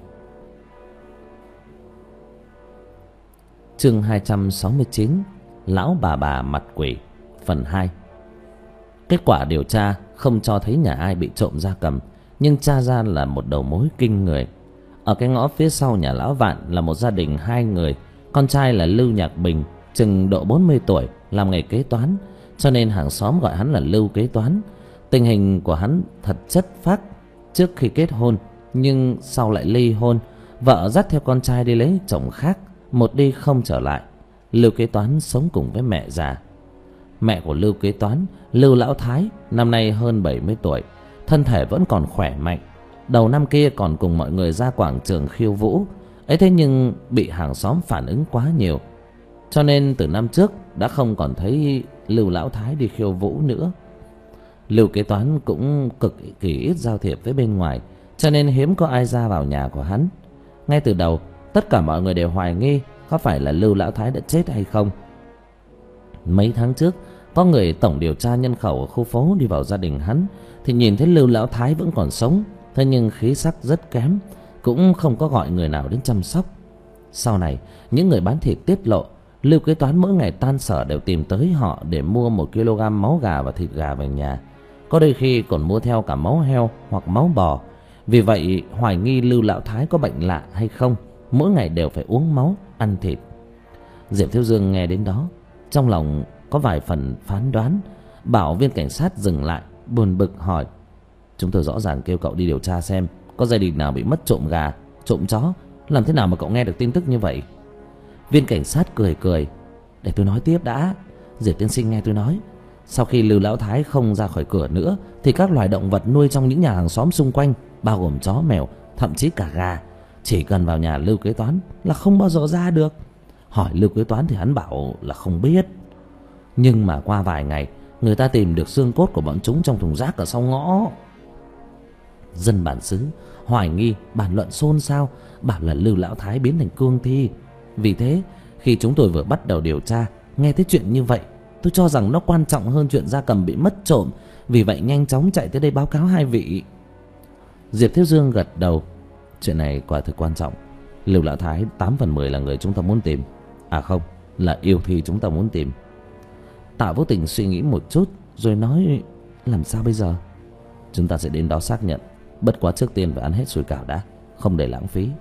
Chương hai trăm sáu mươi chín, Lão bà bà mặt quỷ, phần hai. Kết quả điều tra không cho thấy nhà ai bị trộm gia cầm, nhưng tra ra là một đầu mối kinh người. Ở cái ngõ phía sau nhà lão Vạn là một gia đình hai người. Con trai là Lưu Nhạc Bình, chừng độ bốn mươi tuổi, làm nghề kế toán, cho nên hàng xóm gọi hắn là Lưu Kế Toán. Tình hình của hắn thật chất phác. Trước khi kết hôn, nhưng sau lại ly hôn. Vợ dắt theo con trai đi lấy chồng khác, một đi không trở lại. Lưu Kế Toán sống cùng với mẹ già. Mẹ của Lưu Kế Toán, Lưu Lão Thái, năm nay hơn bảy mươi tuổi, thân thể vẫn còn khỏe mạnh. Đầu năm kia còn cùng mọi người ra quảng trường khiêu vũ ấy, thế nhưng bị hàng xóm phản ứng quá nhiều, cho nên từ năm trước đã không còn thấy Lưu Lão Thái đi khiêu vũ nữa. Lưu Kế Toán cũng cực kỳ ít giao thiệp với bên ngoài, cho nên hiếm có ai ra vào nhà của hắn. Ngay từ đầu, tất cả mọi người đều hoài nghi có phải là Lưu Lão Thái đã chết hay không. Mấy tháng trước, có người tổng điều tra nhân khẩu ở khu phố đi vào gia đình hắn, thì nhìn thấy Lưu Lão Thái vẫn còn sống, thế nhưng khí sắc rất kém, cũng không có gọi người nào đến chăm sóc. Sau này, những người bán thịt tiết lộ Lưu Kế Toán mỗi ngày tan sở đều tìm tới họ để mua một ki lô gam máu gà và thịt gà về nhà, có đôi khi còn mua theo cả máu heo hoặc máu bò. Vì vậy hoài nghi Lưu Lão Thái có bệnh lạ hay không, mỗi ngày đều phải uống máu, ăn thịt. Diệp Thiếu Dương nghe đến đó, trong lòng có vài phần phán đoán, bảo viên cảnh sát dừng lại, buồn bực hỏi: chúng tôi rõ ràng kêu cậu đi điều tra xem có gia đình nào bị mất trộm gà, trộm chó, làm thế nào mà cậu nghe được tin tức như vậy? Viên cảnh sát cười cười: để tôi nói tiếp đã. Diệp tiên sinh nghe tôi nói, sau khi Lưu Lão Thái không ra khỏi cửa nữa, thì các loài động vật nuôi trong những nhà hàng xóm xung quanh, bao gồm chó mèo, thậm chí cả gà, chỉ cần vào nhà Lưu Kế Toán là không bao giờ ra được. Hỏi Lưu Kế Toán thì hắn bảo là không biết. Nhưng mà qua vài ngày, người ta tìm được xương cốt của bọn chúng trong thùng rác ở sau ngõ. Dân bản xứ hoài nghi, bàn luận xôn xao, bảo là Lưu Lão Thái biến thành cương thi. Vì thế, khi chúng tôi vừa bắt đầu điều tra, nghe thấy chuyện như vậy, tôi cho rằng nó quan trọng hơn chuyện gia cầm bị mất trộm, vì vậy nhanh chóng chạy tới đây báo cáo hai vị. Diệp Thiếu Dương gật đầu: chuyện này quả thực quan trọng. Lưu Lão Thái tám phần mười là người chúng ta muốn tìm. À không, là yêu thi chúng ta muốn tìm. Tạ Vô Tình suy nghĩ một chút rồi nói: làm sao bây giờ? Chúng ta sẽ đến đó xác nhận, bất quá trước tiên phải ăn hết sủi cảo đã, không để lãng phí.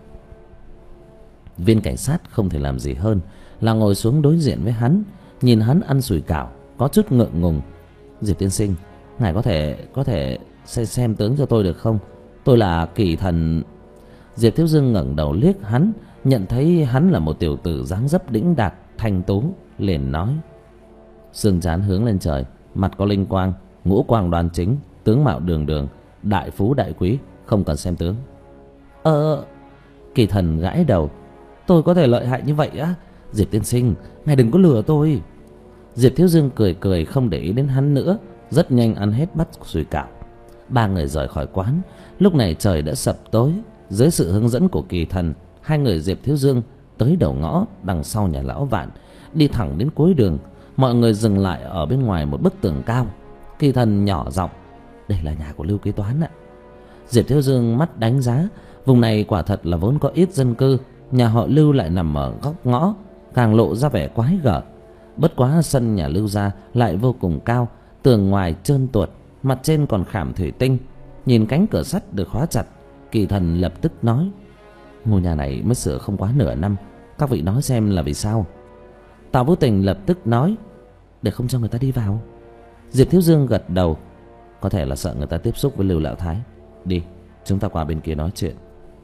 Viên cảnh sát không thể làm gì hơn là ngồi xuống đối diện với hắn, nhìn hắn ăn sủi cảo, có chút ngượng ngùng. Diệp tiên sinh, ngài có thể có thể xem, xem tướng cho tôi được không? Tôi là Kỳ Thần. Diệp Thiếu Dương ngẩng đầu liếc hắn, nhận thấy hắn là một tiểu tử dáng dấp đĩnh đạc, thanh tú, liền nói: xương trán hướng lên trời, mặt có linh quang, ngũ quang đoan chính, tướng mạo đường đường, đại phú đại quý, không cần xem tướng. Ờ... Kỳ Thần gãi đầu: tôi có thể lợi hại như vậy á? Diệp tiên sinh, ngài đừng có lừa tôi. Diệp Thiếu Dương cười cười không để ý đến hắn nữa, rất nhanh ăn hết bát sủi cảo. Ba người rời khỏi quán. Lúc này trời đã sập tối. Dưới sự hướng dẫn của Kỳ Thần, hai người Diệp Thiếu Dương tới đầu ngõ đằng sau nhà lão Vạn, đi thẳng đến cuối đường. Mọi người dừng lại ở bên ngoài một bức tường cao. Kỳ Thần nhỏ giọng: đây là nhà của Lưu Kế Toán ạ. Diệp Thiếu Dương mắt đánh giá, vùng này quả thật là vốn có ít dân cư, nhà họ Lưu lại nằm ở góc ngõ, càng lộ ra vẻ quái gở. Bất quá sân nhà Lưu gia lại vô cùng cao, tường ngoài trơn tuột, mặt trên còn khảm thủy tinh. Nhìn cánh cửa sắt được khóa chặt, Kỳ Thần lập tức nói: ngôi nhà này mới sửa không quá nửa năm, các vị nói xem là vì sao? Tạ Vô Tình lập tức nói: để không cho người ta đi vào. Diệp Thiếu Dương gật đầu: có thể là sợ người ta tiếp xúc với Lưu Lão Thái. Đi, chúng ta qua bên kia nói chuyện.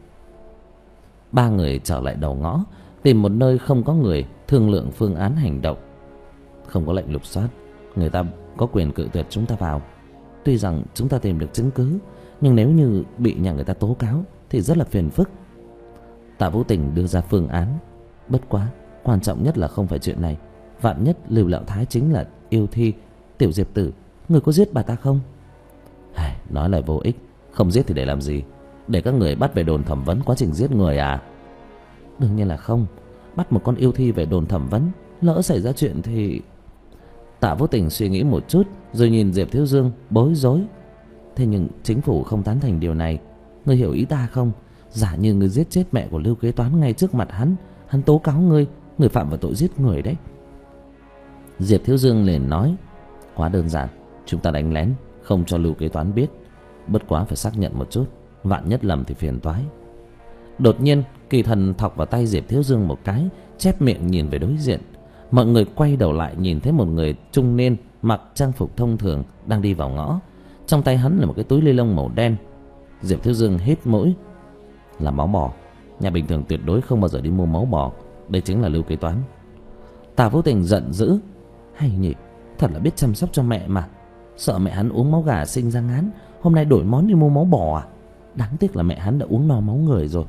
Ba người trở lại đầu ngõ, tìm một nơi không có người, thương lượng phương án hành động. Không có lệnh lục soát, người ta có quyền cự tuyệt chúng ta vào. Tuy rằng chúng ta tìm được chứng cứ, nhưng nếu như bị nhà người ta tố cáo thì rất là phiền phức. Tạ Vũ Tình đưa ra phương án: bất quá quan trọng nhất là không phải chuyện này. Vạn nhất Lưu Lão Thái chính là yêu thi. Tiểu Diệp tử, người có giết bà ta không? Ai, nói lại vô ích. Không giết thì để làm gì? Để các người bắt về đồn thẩm vấn quá trình giết người à? Đương nhiên là không. Bắt một con yêu thi về đồn thẩm vấn, lỡ xảy ra chuyện thì... Tạ Vô Tình suy nghĩ một chút rồi nhìn Diệp Thiếu Dương bối rối: thế nhưng chính phủ không tán thành điều này. Ngươi hiểu ý ta không? Giả như ngươi giết chết mẹ của Lưu Kế Toán ngay trước mặt hắn, hắn tố cáo ngươi, ngươi phạm vào tội giết người đấy. Diệp Thiếu Dương liền nói: quá đơn giản, chúng ta đánh lén, không cho Lưu Kế Toán biết. Bất quá phải xác nhận một chút, vạn nhất lầm thì phiền toái. Đột nhiên Kỳ Thần thọc vào tay Diệp Thiếu Dương một cái, chép miệng nhìn về đối diện. Mọi người quay đầu lại nhìn thấy một người trung niên mặc trang phục thông thường đang đi vào ngõ. Trong tay hắn là một cái túi ni lông màu đen. Diệp Thiếu Dương hít mũi: là máu bò. Nhà bình thường tuyệt đối không bao giờ đi mua máu bò. Đây chính là Lưu Kế Toán. Tạ Vũ Tình giận dữ: hay nhỉ, thật là biết chăm sóc cho mẹ mà. Sợ mẹ hắn uống máu gà sinh ra ngán, hôm nay đổi món đi mua máu bò à? Đáng tiếc là mẹ hắn đã uống no máu người rồi.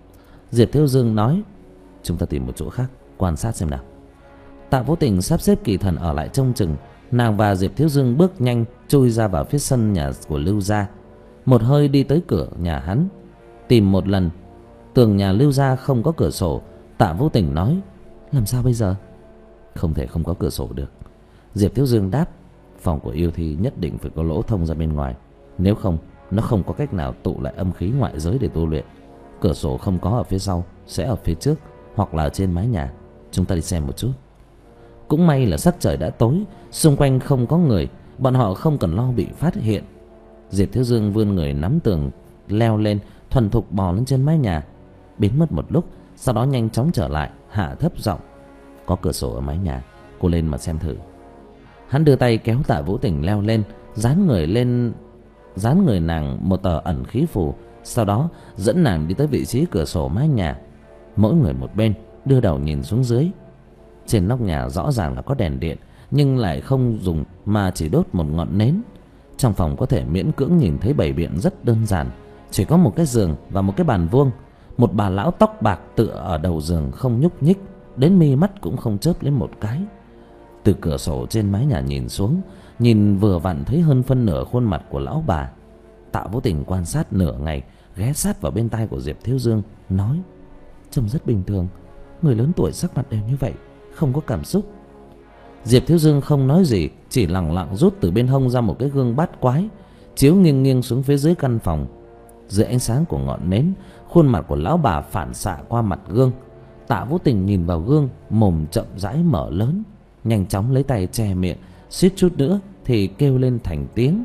Diệp Thiếu Dương nói: chúng ta tìm một chỗ khác quan sát xem nào. Tạ Vũ Tình sắp xếp Kỳ Thần ở lại trông chừng. Nàng và Diệp Thiếu Dương bước nhanh chui ra vào phía sân nhà của Lưu gia. Một hơi đi tới cửa nhà hắn, tìm một lần. Tường nhà Lưu gia không có cửa sổ. Tạ Vũ Tình nói: làm sao bây giờ? Không thể không có cửa sổ được. Diệp Thiếu Dương đáp: phòng của yêu thi nhất định phải có lỗ thông ra bên ngoài, nếu không nó không có cách nào tụ lại âm khí ngoại giới để tu luyện. Cửa sổ không có ở phía sau, sẽ ở phía trước hoặc là ở trên mái nhà. Chúng ta đi xem một chút. Cũng may là sắc trời đã tối, xung quanh không có người, bọn họ không cần lo bị phát hiện. Diệp Thiếu Dương vươn người nắm tường leo lên, thuần thục bò lên trên mái nhà, biến mất một lúc, sau đó nhanh chóng trở lại, hạ thấp giọng: có cửa sổ ở mái nhà, cô lên mà xem thử. Hắn đưa tay kéo Tạ Vũ Tình leo lên, dán người lên dán người nàng một tờ ẩn khí phù, sau đó dẫn nàng đi tới vị trí cửa sổ mái nhà. Mỗi người một bên, đưa đầu nhìn xuống dưới. Trên nóc nhà rõ ràng là có đèn điện, nhưng lại không dùng mà chỉ đốt một ngọn nến. Trong phòng có thể miễn cưỡng nhìn thấy bày biện rất đơn giản, chỉ có một cái giường và một cái bàn vuông. Một bà lão tóc bạc tựa ở đầu giường không nhúc nhích, đến mi mắt cũng không chớp lên một cái. Từ cửa sổ trên mái nhà nhìn xuống, nhìn vừa vặn thấy hơn phân nửa khuôn mặt của lão bà. Tạ Vũ Tình quan sát nửa ngày, ghé sát vào bên tai của Diệp Thiếu Dương, nói: trông rất bình thường, người lớn tuổi sắc mặt đều như vậy, không có cảm xúc. Diệp Thiếu Dương không nói gì, chỉ lẳng lặng rút từ bên hông ra một cái gương bát quái, chiếu nghiêng nghiêng xuống phía dưới căn phòng. Dưới ánh sáng của ngọn nến, khuôn mặt của lão bà phản xạ qua mặt gương. Tạ Vũ Tình nhìn vào gương, mồm chậm rãi mở lớn, nhanh chóng lấy tay che miệng, suýt chút nữa thì kêu lên thành tiếng.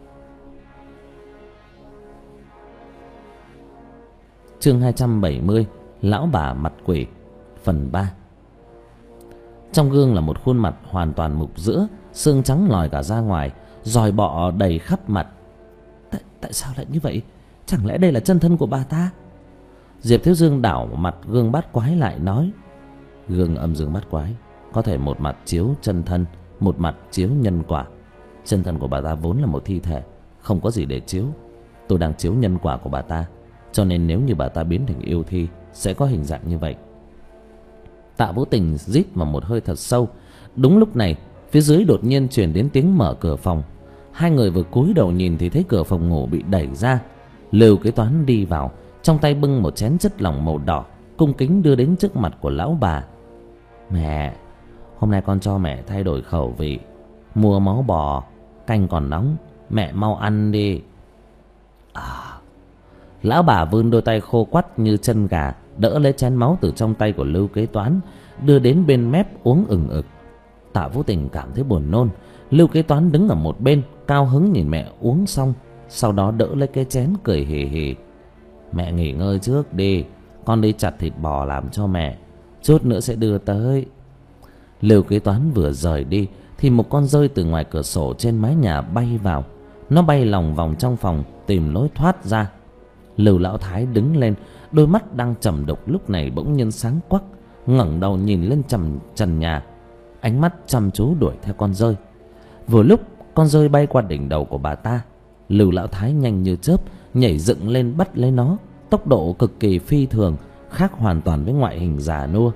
Chương hai trăm bảy mươi: lão bà mặt quỷ, phần ba. Trong gương là một khuôn mặt hoàn toàn mục rữa, xương trắng lòi cả ra ngoài, giòi bọ đầy khắp mặt. Tại, tại sao lại như vậy? Chẳng lẽ đây là chân thân của bà ta? Diệp Thiếu Dương đảo mặt gương bát quái lại nói: gương âm dương bát quái có thể một mặt chiếu chân thân, một mặt chiếu nhân quả. Chân thân của bà ta vốn là một thi thể, không có gì để chiếu. Tôi đang chiếu nhân quả của bà ta, cho nên nếu như bà ta biến thành yêu thi sẽ có hình dạng như vậy. Tạ Vũ Tình rít vào một hơi thật sâu. Đúng lúc này, phía dưới đột nhiên truyền đến tiếng mở cửa phòng. Hai người vừa cúi đầu nhìn thì thấy cửa phòng ngủ bị đẩy ra. Lưu Kế Toán đi vào, trong tay bưng một chén chất lỏng màu đỏ, cung kính đưa đến trước mặt của lão bà. Mẹ, hôm nay con cho mẹ thay đổi khẩu vị, mua máu bò, canh còn nóng, mẹ mau ăn đi. À. Lão bà vươn đôi tay khô quắt như chân gà, đỡ lấy chén máu từ trong tay của Lưu Kế Toán, đưa đến bên mép uống ừng ực. Tạ Vũ Tình cảm thấy buồn nôn. Lưu Kế Toán đứng ở một bên, cao hứng nhìn mẹ uống xong, sau đó đỡ lấy cái chén cười hì hì. Mẹ nghỉ ngơi trước đi, con đi chặt thịt bò làm cho mẹ, chút nữa sẽ đưa tới. Lưu Kế Toán vừa rời đi thì một con dơi từ ngoài cửa sổ trên mái nhà bay vào. Nó bay lòng vòng trong phòng tìm lối thoát ra. Lưu Lão Thái đứng lên, đôi mắt đang trầm đục lúc này bỗng nhiên sáng quắc, ngẩng đầu nhìn lên trần trần nhà, ánh mắt chăm chú đuổi theo con dơi. Vừa lúc con dơi bay qua đỉnh đầu của bà ta, Lưu Lão Thái nhanh như chớp nhảy dựng lên bắt lấy nó, tốc độ cực kỳ phi thường, khác hoàn toàn với ngoại hình già nua.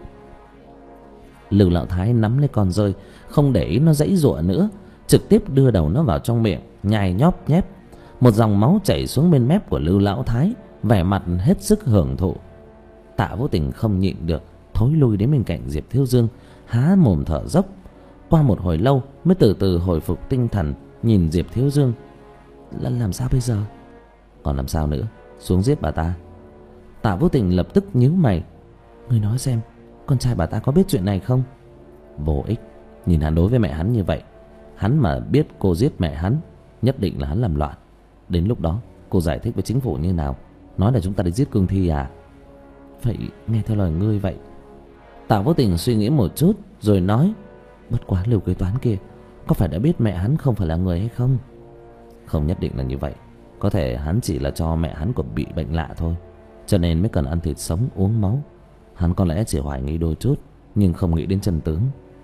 Lưu Lão Thái nắm lấy con dơi, không để ý nó giãy giụa nữa, trực tiếp đưa đầu nó vào trong miệng, nhai nhóp nhép. Một dòng máu chảy xuống bên mép của Lưu Lão Thái, vẻ mặt hết sức hưởng thụ. Tạ Vũ Tình không nhịn được, thối lui đến bên cạnh Diệp Thiếu Dương, há mồm thở dốc. Qua một hồi lâu mới từ từ hồi phục tinh thần, nhìn Diệp Thiếu Dương. Là làm sao bây giờ? Còn làm sao nữa, xuống giết bà ta. Tạ Vũ Tình lập tức nhíu mày. Ngươi nói xem, con trai bà ta có biết chuyện này không? Vô ích, nhìn hắn đối với mẹ hắn như vậy, hắn mà biết cô giết mẹ hắn, nhất định là hắn làm loạn. Đến lúc đó cô giải thích với chính phủ như nào? Nói là chúng ta đi giết cương thi à? Vậy nghe theo lời ngươi vậy. Tạ Vũ Tình suy nghĩ một chút rồi nói: bất quá Lưu Kế Toán kia có phải đã biết mẹ hắn không phải là người hay không? Không nhất định là như vậy. Có thể hắn chỉ là cho mẹ hắn còn bị bệnh lạ thôi, cho nên mới cần ăn thịt sống uống máu. Hắn có lẽ chỉ hoài nghi đôi chút, nhưng không nghĩ đến chân tướng.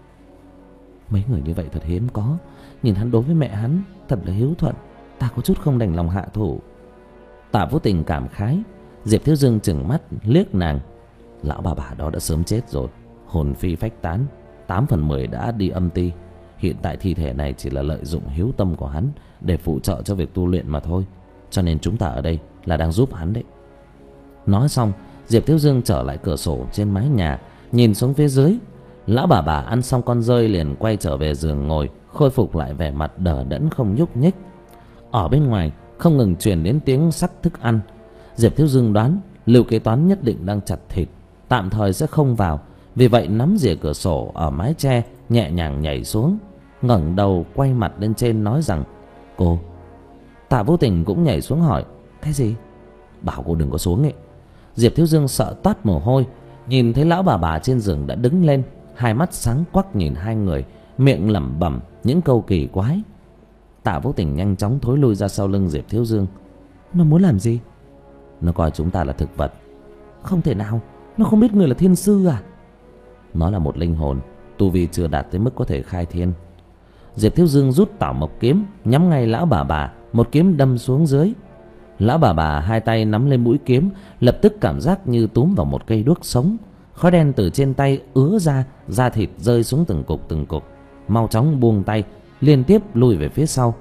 Mấy người như vậy thật hiếm có. Nhìn hắn đối với mẹ hắn thật là hiếu thuận, ta có chút không đành lòng hạ thủ. Tạ Vũ Tình cảm khái. Diệp Thiếu Dương chừng mắt liếc nàng. Lão bà bà đó đã sớm chết rồi, hồn phi phách tán, tám phần mười đã đi âm ti. Hiện tại thi thể này chỉ là lợi dụng hiếu tâm của hắn để phụ trợ cho việc tu luyện mà thôi. Cho nên chúng ta ở đây là đang giúp hắn đấy. Nói xong, Diệp Thiếu Dương trở lại cửa sổ trên mái nhà, nhìn xuống phía dưới. Lão bà bà ăn xong con dơi liền quay trở về giường ngồi, khôi phục lại vẻ mặt đờ đẫn không nhúc nhích. Ở bên ngoài không ngừng truyền đến tiếng xắt thức ăn. Diệp Thiếu Dương đoán Lưu Kế Toán nhất định đang chặt thịt, tạm thời sẽ không vào. Vì vậy nắm rìa cửa sổ ở mái tre, nhẹ nhàng nhảy xuống, ngẩng đầu quay mặt lên trên nói rằng: Cô. Tạ Vũ Tình cũng nhảy xuống hỏi: Cái gì? Bảo cô đừng có xuống ấy. Diệp Thiếu Dương sợ toát mồ hôi. Nhìn thấy lão bà bà trên giường đã đứng lên, hai mắt sáng quắc nhìn hai người, miệng lẩm bẩm những câu kỳ quái. Tạ Vũ Tình nhanh chóng thối lui ra sau lưng Diệp Thiếu Dương. Nó muốn làm gì? Nó coi chúng ta là thực vật. Không thể nào, nó không biết người là thiên sư à? Nó là một linh hồn, tu vi chưa đạt tới mức có thể khai thiên. Diệp Thiếu Dương rút Tảo Mộc kiếm, nhắm ngay lão bà bà, một kiếm đâm xuống dưới. Lão bà bà hai tay nắm lên mũi kiếm, lập tức cảm giác như túm vào một cây đuốc sống. Khói đen từ trên tay ứa ra, da thịt rơi xuống từng cục từng cục. Mau chóng buông tay, liên tiếp lùi về phía sau.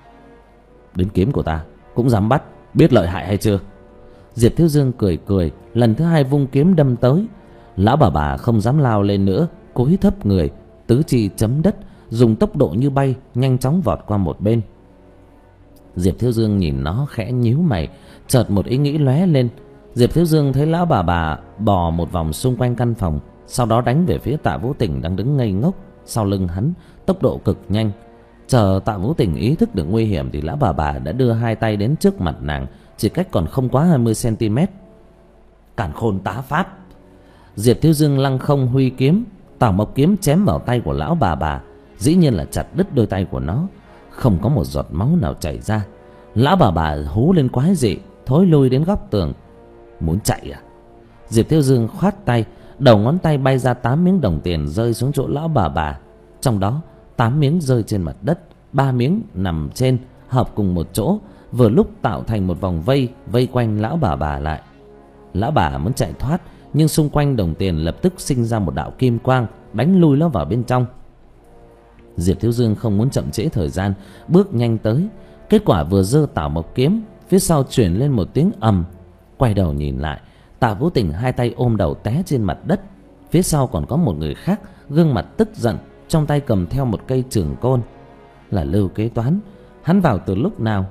Đến kiếm của ta cũng dám bắt, biết lợi hại hay chưa? Diệp Thiếu Dương cười cười, lần thứ hai vung kiếm đâm tới. Lão bà bà không dám lao lên nữa, cúi thấp người, tứ chi chấm đất, dùng tốc độ như bay nhanh chóng vọt qua một bên. Diệp Thiếu Dương nhìn nó khẽ nhíu mày, chợt một ý nghĩ lóe lên. Diệp Thiếu Dương thấy lão bà bà bò một vòng xung quanh căn phòng, sau đó đánh về phía Tạ Vũ Tình đang đứng ngây ngốc sau lưng hắn, tốc độ cực nhanh. Chờ Tạ Vũ Tình ý thức được nguy hiểm thì lão bà bà đã đưa hai tay đến trước mặt nàng, chỉ cách còn không quá hai mươi xăng ti mét. Càn khôn tá pháp. Diệp Thiếu Dương lăng không huy kiếm, Tảo Mộc kiếm chém vào tay của lão bà bà, dĩ nhiên là chặt đứt đôi tay của nó, không có một giọt máu nào chảy ra. Lão bà bà hú lên quái dị, thối lui đến góc tường. Muốn chạy à? Diệp Thiếu Dương khoát tay, đầu ngón tay bay ra tám miếng đồng tiền rơi xuống chỗ lão bà bà. Trong đó tám miếng rơi trên mặt đất, ba miếng nằm trên hợp cùng một chỗ, vừa lúc tạo thành một vòng vây vây quanh lão bà bà lại. Lão bà muốn chạy thoát, nhưng xung quanh đồng tiền lập tức sinh ra một đạo kim quang, đánh lui nó vào bên trong. Diệp Thiếu Dương không muốn chậm trễ thời gian, bước nhanh tới. Kết quả vừa giơ Tảo Mộc kiếm, phía sau chuyển lên một tiếng ầm. Quay đầu nhìn lại, Tạ Vũ Tình hai tay ôm đầu té trên mặt đất. Phía sau còn có một người khác, gương mặt tức giận, trong tay cầm theo một cây chưởng côn. Là Lưu Kế Toán. Hắn vào từ lúc nào?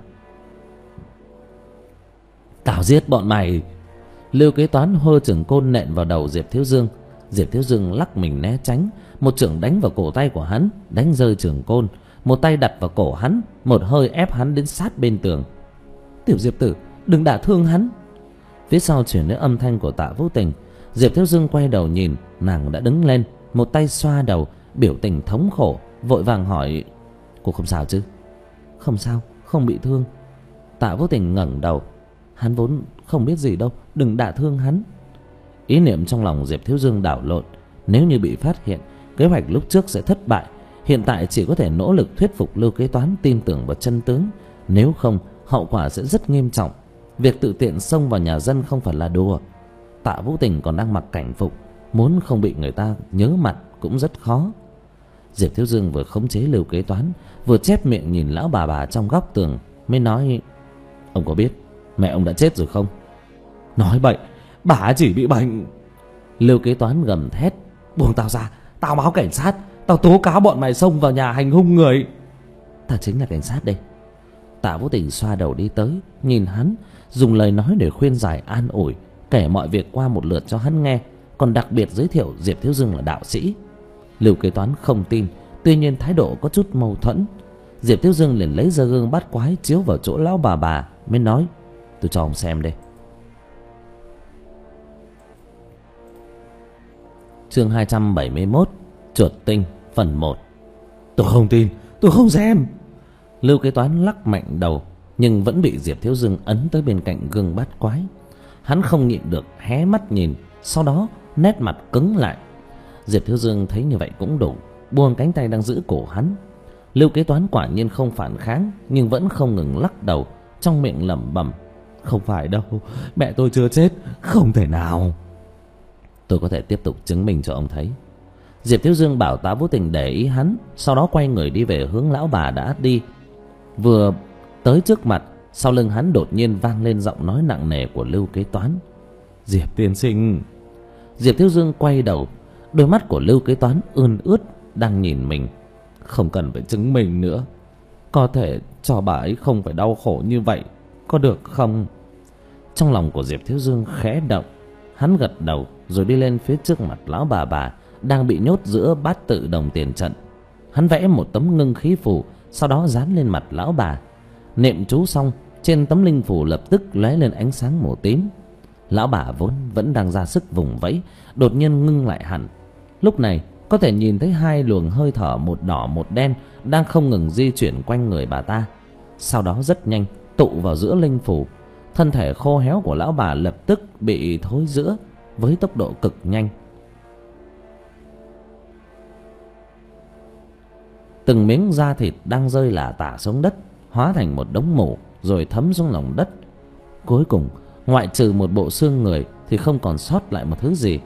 Tao giết bọn mày. Lưu Kế Toán hơ chưởng côn nện vào đầu Diệp Thiếu Dương. Diệp Thiếu Dương lắc mình né tránh, một chưởng đánh vào cổ tay của hắn, đánh rơi chưởng côn. Một tay đặt vào cổ hắn, một hơi ép hắn đến sát bên tường. Tiểu Diệp tử, đừng đả thương hắn. Phía sau chuyển đến âm thanh của Tạ Vũ Tình. Diệp Thiếu Dương quay đầu nhìn, nàng đã đứng lên, một tay xoa đầu, biểu tình thống khổ, vội vàng hỏi: Cô không sao chứ? Không sao, không bị thương. Tạ Vũ Tình ngẩng đầu. Hắn vốn không biết gì đâu, đừng đả thương hắn. Ý niệm trong lòng Diệp Thiếu Dương đảo lộn. Nếu như bị phát hiện, kế hoạch lúc trước sẽ thất bại. Hiện tại chỉ có thể nỗ lực thuyết phục Lưu Kế Toán tin tưởng vào chân tướng. Nếu không, hậu quả sẽ rất nghiêm trọng. Việc tự tiện xông vào nhà dân không phải là đùa. Tạ Vũ Tình còn đang mặc cảnh phục, muốn không bị người ta nhớ mặt cũng rất khó. Diệp Thiếu Dương vừa khống chế Lưu Kế Toán, vừa chép miệng nhìn lão bà bà trong góc tường, mới nói: Ông có biết mẹ ông đã chết rồi không? Nói bậy, bà chỉ bị bệnh. Lưu Kế Toán gầm thét: Buông tao ra, tao báo cảnh sát, tao tố cáo bọn mày xông vào nhà hành hung người. Ta chính là cảnh sát đây. Tạ Vũ Tình xoa đầu đi tới, nhìn hắn, dùng lời nói để khuyên giải an ủi, kể mọi việc qua một lượt cho hắn nghe, còn đặc biệt giới thiệu Diệp Thiếu Dương là đạo sĩ. Lưu Kế Toán không tin, tuy nhiên thái độ có chút mâu thuẫn. Diệp Thiếu Dương liền lấy ra gương bát quái chiếu vào chỗ lão bà bà, mới nói: Tôi cho ông xem đây. Chương hai trăm bảy mươi mốt, Chuột Tinh phần một. Tôi không tin, tôi không xem. Lưu Kế Toán lắc mạnh đầu, nhưng vẫn bị Diệp Thiếu Dương ấn tới bên cạnh gương bát quái. Hắn không nhịn được hé mắt nhìn, sau đó nét mặt cứng lại. Diệp Thiếu Dương thấy như vậy cũng đủ, buông cánh tay đang giữ cổ hắn. Lưu Kế Toán quả nhiên không phản kháng, nhưng vẫn không ngừng lắc đầu, trong miệng lẩm bẩm: "Không phải đâu, mẹ tôi chưa chết, không thể nào." "Tôi có thể tiếp tục chứng minh cho ông thấy." Diệp Thiếu Dương bảo Tạ Vũ Tình để ý hắn, sau đó quay người đi về hướng lão bà đã đi. Vừa tới trước mặt, sau lưng hắn đột nhiên vang lên giọng nói nặng nề của Lưu Kế Toán: "Diệp tiên sinh." Diệp Thiếu Dương quay đầu, đôi mắt của Lưu Kế Toán ươn ướt đang nhìn mình. "Không cần phải chứng minh nữa, có thể cho bà ấy không phải đau khổ như vậy, có được không?" Trong lòng của Diệp Thiếu Dương khẽ động, hắn gật đầu rồi đi lên phía trước mặt lão bà bà đang bị nhốt giữa bát tự đồng tiền trận. Hắn vẽ một tấm ngưng khí phù, sau đó dán lên mặt lão bà. Niệm chú xong, trên tấm linh phù lập tức lóe lên ánh sáng màu tím. Lão bà vốn vẫn đang ra sức vùng vẫy, đột nhiên ngưng lại hẳn. Lúc này có thể nhìn thấy hai luồng hơi thở, một đỏ một đen, đang không ngừng di chuyển quanh người bà ta. Sau đó rất nhanh tụ vào giữa linh phù. Thân thể khô héo của lão bà lập tức bị thối rữa với tốc độ cực nhanh. Từng miếng da thịt đang rơi lả tả xuống đất, hóa thành một đống mủ rồi thấm xuống lòng đất. Cuối cùng ngoại trừ một bộ xương người thì không còn sót lại một thứ gì.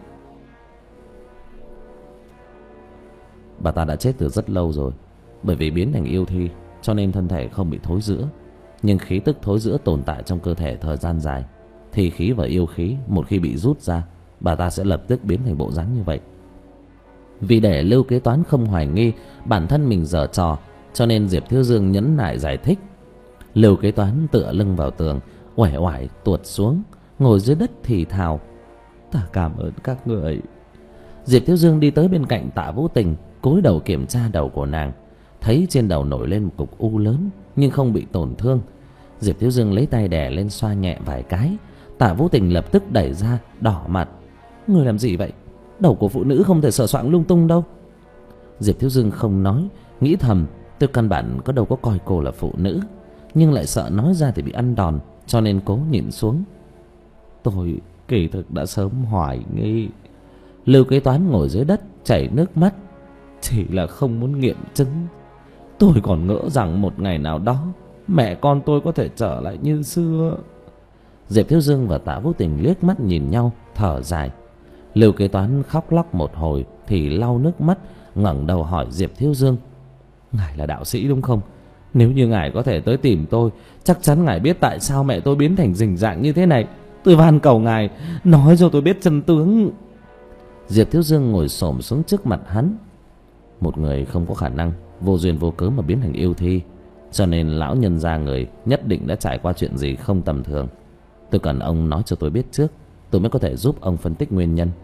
Bà ta đã chết từ rất lâu rồi. Bởi vì biến thành yêu thi cho nên thân thể không bị thối rữa, nhưng khí tức thối rữa tồn tại trong cơ thể thời gian dài. Thi khí và yêu khí một khi bị rút ra, bà ta sẽ lập tức biến thành bộ dáng như vậy. Vì để Lưu Kế Toán không hoài nghi bản thân mình giở trò, cho nên Diệp Thiếu Dương nhẫn nại giải thích. Lưu Kế Toán tựa lưng vào tường, uể oải tuột xuống, ngồi dưới đất thì thào: "Ta cảm ơn các người." Diệp Thiếu Dương đi tới bên cạnh Tạ Vũ Tình, cúi đầu kiểm tra đầu của nàng, thấy trên đầu nổi lên một cục u lớn nhưng không bị tổn thương. Diệp Thiếu Dương lấy tay đè lên xoa nhẹ vài cái. Tạ Vũ Tình lập tức đẩy ra, đỏ mặt: "Người làm gì vậy? Đầu của phụ nữ không thể sờ soạng lung tung đâu." Diệp Thiếu Dương không nói, nghĩ thầm: tôi căn bản có đâu có coi cô là phụ nữ, nhưng lại sợ nói ra thì bị ăn đòn, cho nên cố nhịn xuống. "Tôi kỳ thực đã sớm hoài nghi." Lưu Kế Toán ngồi dưới đất chảy nước mắt: "Chỉ là không muốn nghiệm chứng. Tôi còn ngỡ rằng một ngày nào đó mẹ con tôi có thể trở lại như xưa." Diệp Thiếu Dương và Tạ Vũ Tình liếc mắt nhìn nhau, thở dài. Lưu Kế Toán khóc lóc một hồi thì lau nước mắt, ngẩng đầu hỏi Diệp Thiếu Dương: "Ngài là đạo sĩ đúng không? Nếu như ngài có thể tới tìm tôi, chắc chắn ngài biết tại sao mẹ tôi biến thành rình rạng như thế này. Tôi van cầu ngài nói cho tôi biết chân tướng." Diệp Thiếu Dương ngồi xổm xuống trước mặt hắn. "Một người không có khả năng vô duyên vô cớ mà biến thành yêu thi, cho nên lão nhân gia người nhất định đã trải qua chuyện gì không tầm thường. Tôi cần ông nói cho tôi biết trước, tôi mới có thể giúp ông phân tích nguyên nhân."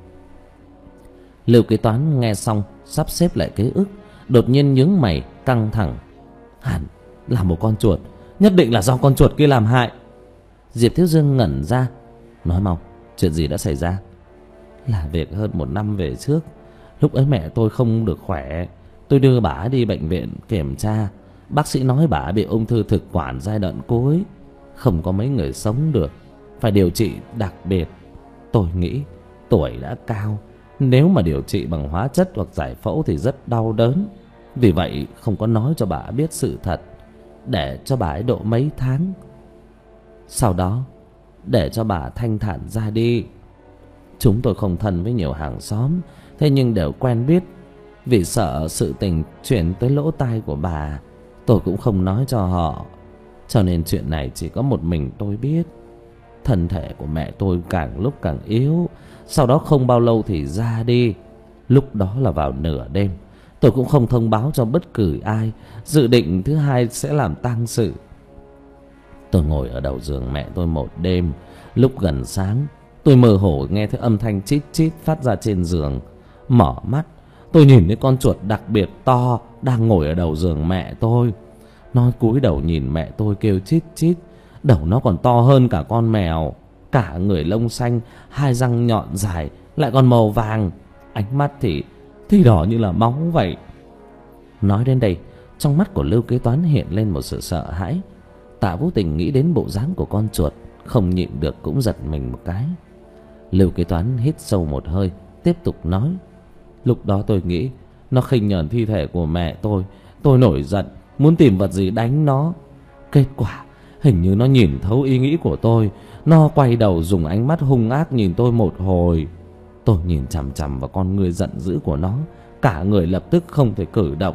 Lưu Kế Toán nghe xong sắp xếp lại ký ức, đột nhiên nhướng mày căng thẳng: "Hẳn là một con chuột, nhất định là do con chuột kia làm hại." Diệp Thiếu Dương ngẩn ra: "Nói mau, chuyện gì đã xảy ra?" "Là việc hơn một năm về trước, lúc ấy mẹ tôi không được khỏe, tôi đưa bà đi bệnh viện kiểm tra. Bác sĩ nói bà bị ung thư thực quản giai đoạn cuối, không có mấy người sống được, phải điều trị đặc biệt. Tôi nghĩ tuổi đã cao, nếu mà điều trị bằng hóa chất hoặc giải phẫu thì rất đau đớn. Vì vậy không có nói cho bà biết sự thật, để cho bà ấy độ mấy tháng. Sau đó để cho bà thanh thản ra đi. Chúng tôi không thân với nhiều hàng xóm, thế nhưng đều quen biết. Vì sợ sự tình chuyển tới lỗ tai của bà, tôi cũng không nói cho họ, cho nên chuyện này chỉ có một mình tôi biết. Thân thể của mẹ tôi càng lúc càng yếu, sau đó không bao lâu thì ra đi. Lúc đó là vào nửa đêm, tôi cũng không thông báo cho bất cứ ai, dự định thứ hai sẽ làm tang sự. Tôi ngồi ở đầu giường mẹ tôi một đêm, lúc gần sáng tôi mơ hồ nghe thấy âm thanh chít chít phát ra trên giường. Mở mắt, tôi nhìn thấy con chuột đặc biệt to đang ngồi ở đầu giường mẹ tôi. Nó cúi đầu nhìn mẹ tôi kêu chít chít, đầu nó còn to hơn cả con mèo, cả người lông xanh, hai răng nhọn dài, lại còn màu vàng, ánh mắt thì thì đỏ như là máu vậy." Nói đến đây, trong mắt của Lưu Kế Toán hiện lên một sự sợ hãi. Tạ Vũ Tình nghĩ đến bộ dáng của con chuột, không nhịn được cũng giật mình một cái. Lưu Kế Toán hít sâu một hơi, tiếp tục nói: "Lúc đó tôi nghĩ Nó khinh nhờn thi thể của mẹ tôi. Tôi nổi giận, muốn tìm vật gì đánh nó. Kết quả hình như nó nhìn thấu ý nghĩ của tôi. Nó quay đầu dùng ánh mắt hung ác nhìn tôi một hồi. Tôi nhìn chằm chằm vào con ngươi giận dữ của nó, cả người lập tức không thể cử động.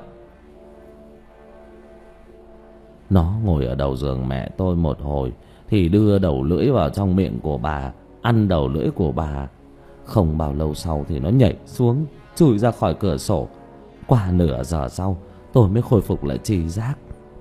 Nó ngồi ở đầu giường mẹ tôi một hồi thì đưa đầu lưỡi vào trong miệng của bà, ăn đầu lưỡi của bà. Không bao lâu sau thì nó nhảy xuống, chui ra khỏi cửa sổ. Qua nửa giờ sau tôi mới khôi phục lại tri giác.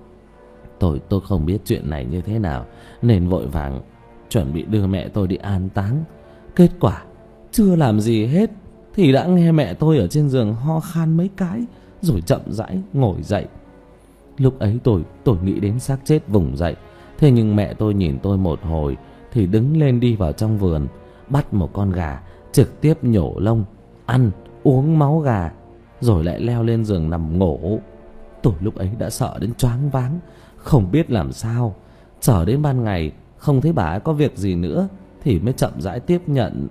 Tôi tôi không biết chuyện này như thế nào nên vội vàng chuẩn bị đưa mẹ tôi đi an táng. Kết quả chưa làm gì hết thì đã nghe mẹ tôi ở trên giường ho khan mấy cái rồi chậm rãi ngồi dậy. Lúc ấy tôi tôi nghĩ đến xác chết vùng dậy. Thế nhưng mẹ tôi nhìn tôi một hồi thì đứng lên đi vào trong vườn, bắt một con gà, trực tiếp nhổ lông, ăn, uống máu gà, rồi lại leo lên giường nằm ngủ. Tôi lúc ấy đã sợ đến choáng váng, không biết làm sao. Chờ đến ban ngày không thấy bà ấy có việc gì nữa thì mới chậm rãi tiếp nhận.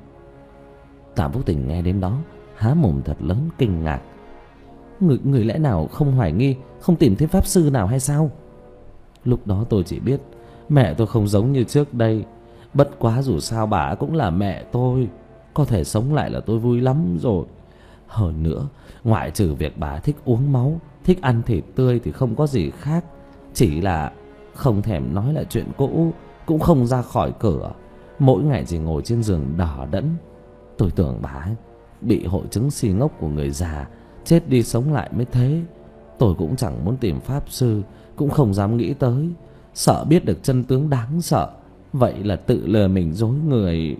Tạ Vũ Tình nghe đến đó há mồm thật lớn kinh ngạc. Người, người lẽ nào không hoài nghi, không tìm thấy pháp sư nào hay sao? Lúc đó tôi chỉ biết mẹ tôi không giống như trước đây. Bất quá dù sao bà ấy cũng là mẹ tôi, có thể sống lại là tôi vui lắm rồi. Hơn nữa, ngoại trừ việc bà thích uống máu, thích ăn thịt tươi thì không có gì khác. Chỉ là không thèm nói lại chuyện cũ, cũng không ra khỏi cửa, mỗi ngày chỉ ngồi trên giường đỏ đẫn. Tôi tưởng bà ấy bị hội chứng si ngốc của người già, chết đi sống lại mới thế. Tôi cũng chẳng muốn tìm pháp sư, cũng không dám nghĩ tới, sợ biết được chân tướng đáng sợ. Vậy là tự lừa mình dối người.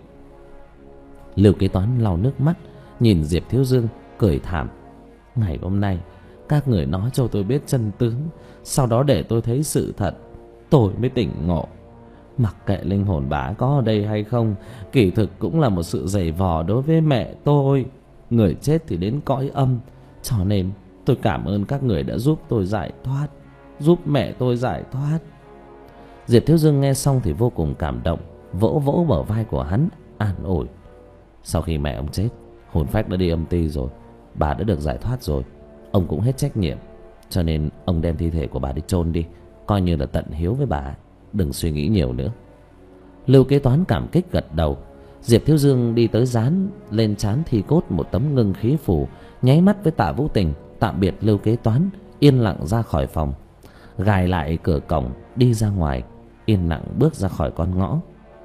Lưu Kế Toán lau nước mắt nhìn Diệp Thiếu Dương cười thảm. Ngày hôm nay các người nói cho tôi biết chân tướng, sau đó để tôi thấy sự thật, tôi mới tỉnh ngộ. Mặc kệ linh hồn bà có ở đây hay không, kỳ thực cũng là một sự giày vò đối với mẹ tôi. Người chết thì đến cõi âm, cho nên tôi cảm ơn các người đã giúp tôi giải thoát, giúp mẹ tôi giải thoát. Diệp Thiếu Dương nghe xong thì vô cùng cảm động, vỗ vỗ bờ vai của hắn an ủi. Sau khi mẹ ông chết, hồn phách đã đi âm ty rồi, bà đã được giải thoát rồi, ông cũng hết trách nhiệm, cho nên ông đem thi thể của bà đi chôn đi, coi như là tận hiếu với bà, đừng suy nghĩ nhiều nữa. Lưu Kế Toán cảm kích gật đầu. Diệp Thiếu Dương đi tới dán lên trán thi cốt một tấm ngưng khí phù, nháy mắt với Tạ Vũ Tình tạm biệt Lưu Kế Toán, yên lặng ra khỏi phòng, gài lại cửa cổng đi ra ngoài, yên lặng bước ra khỏi con ngõ.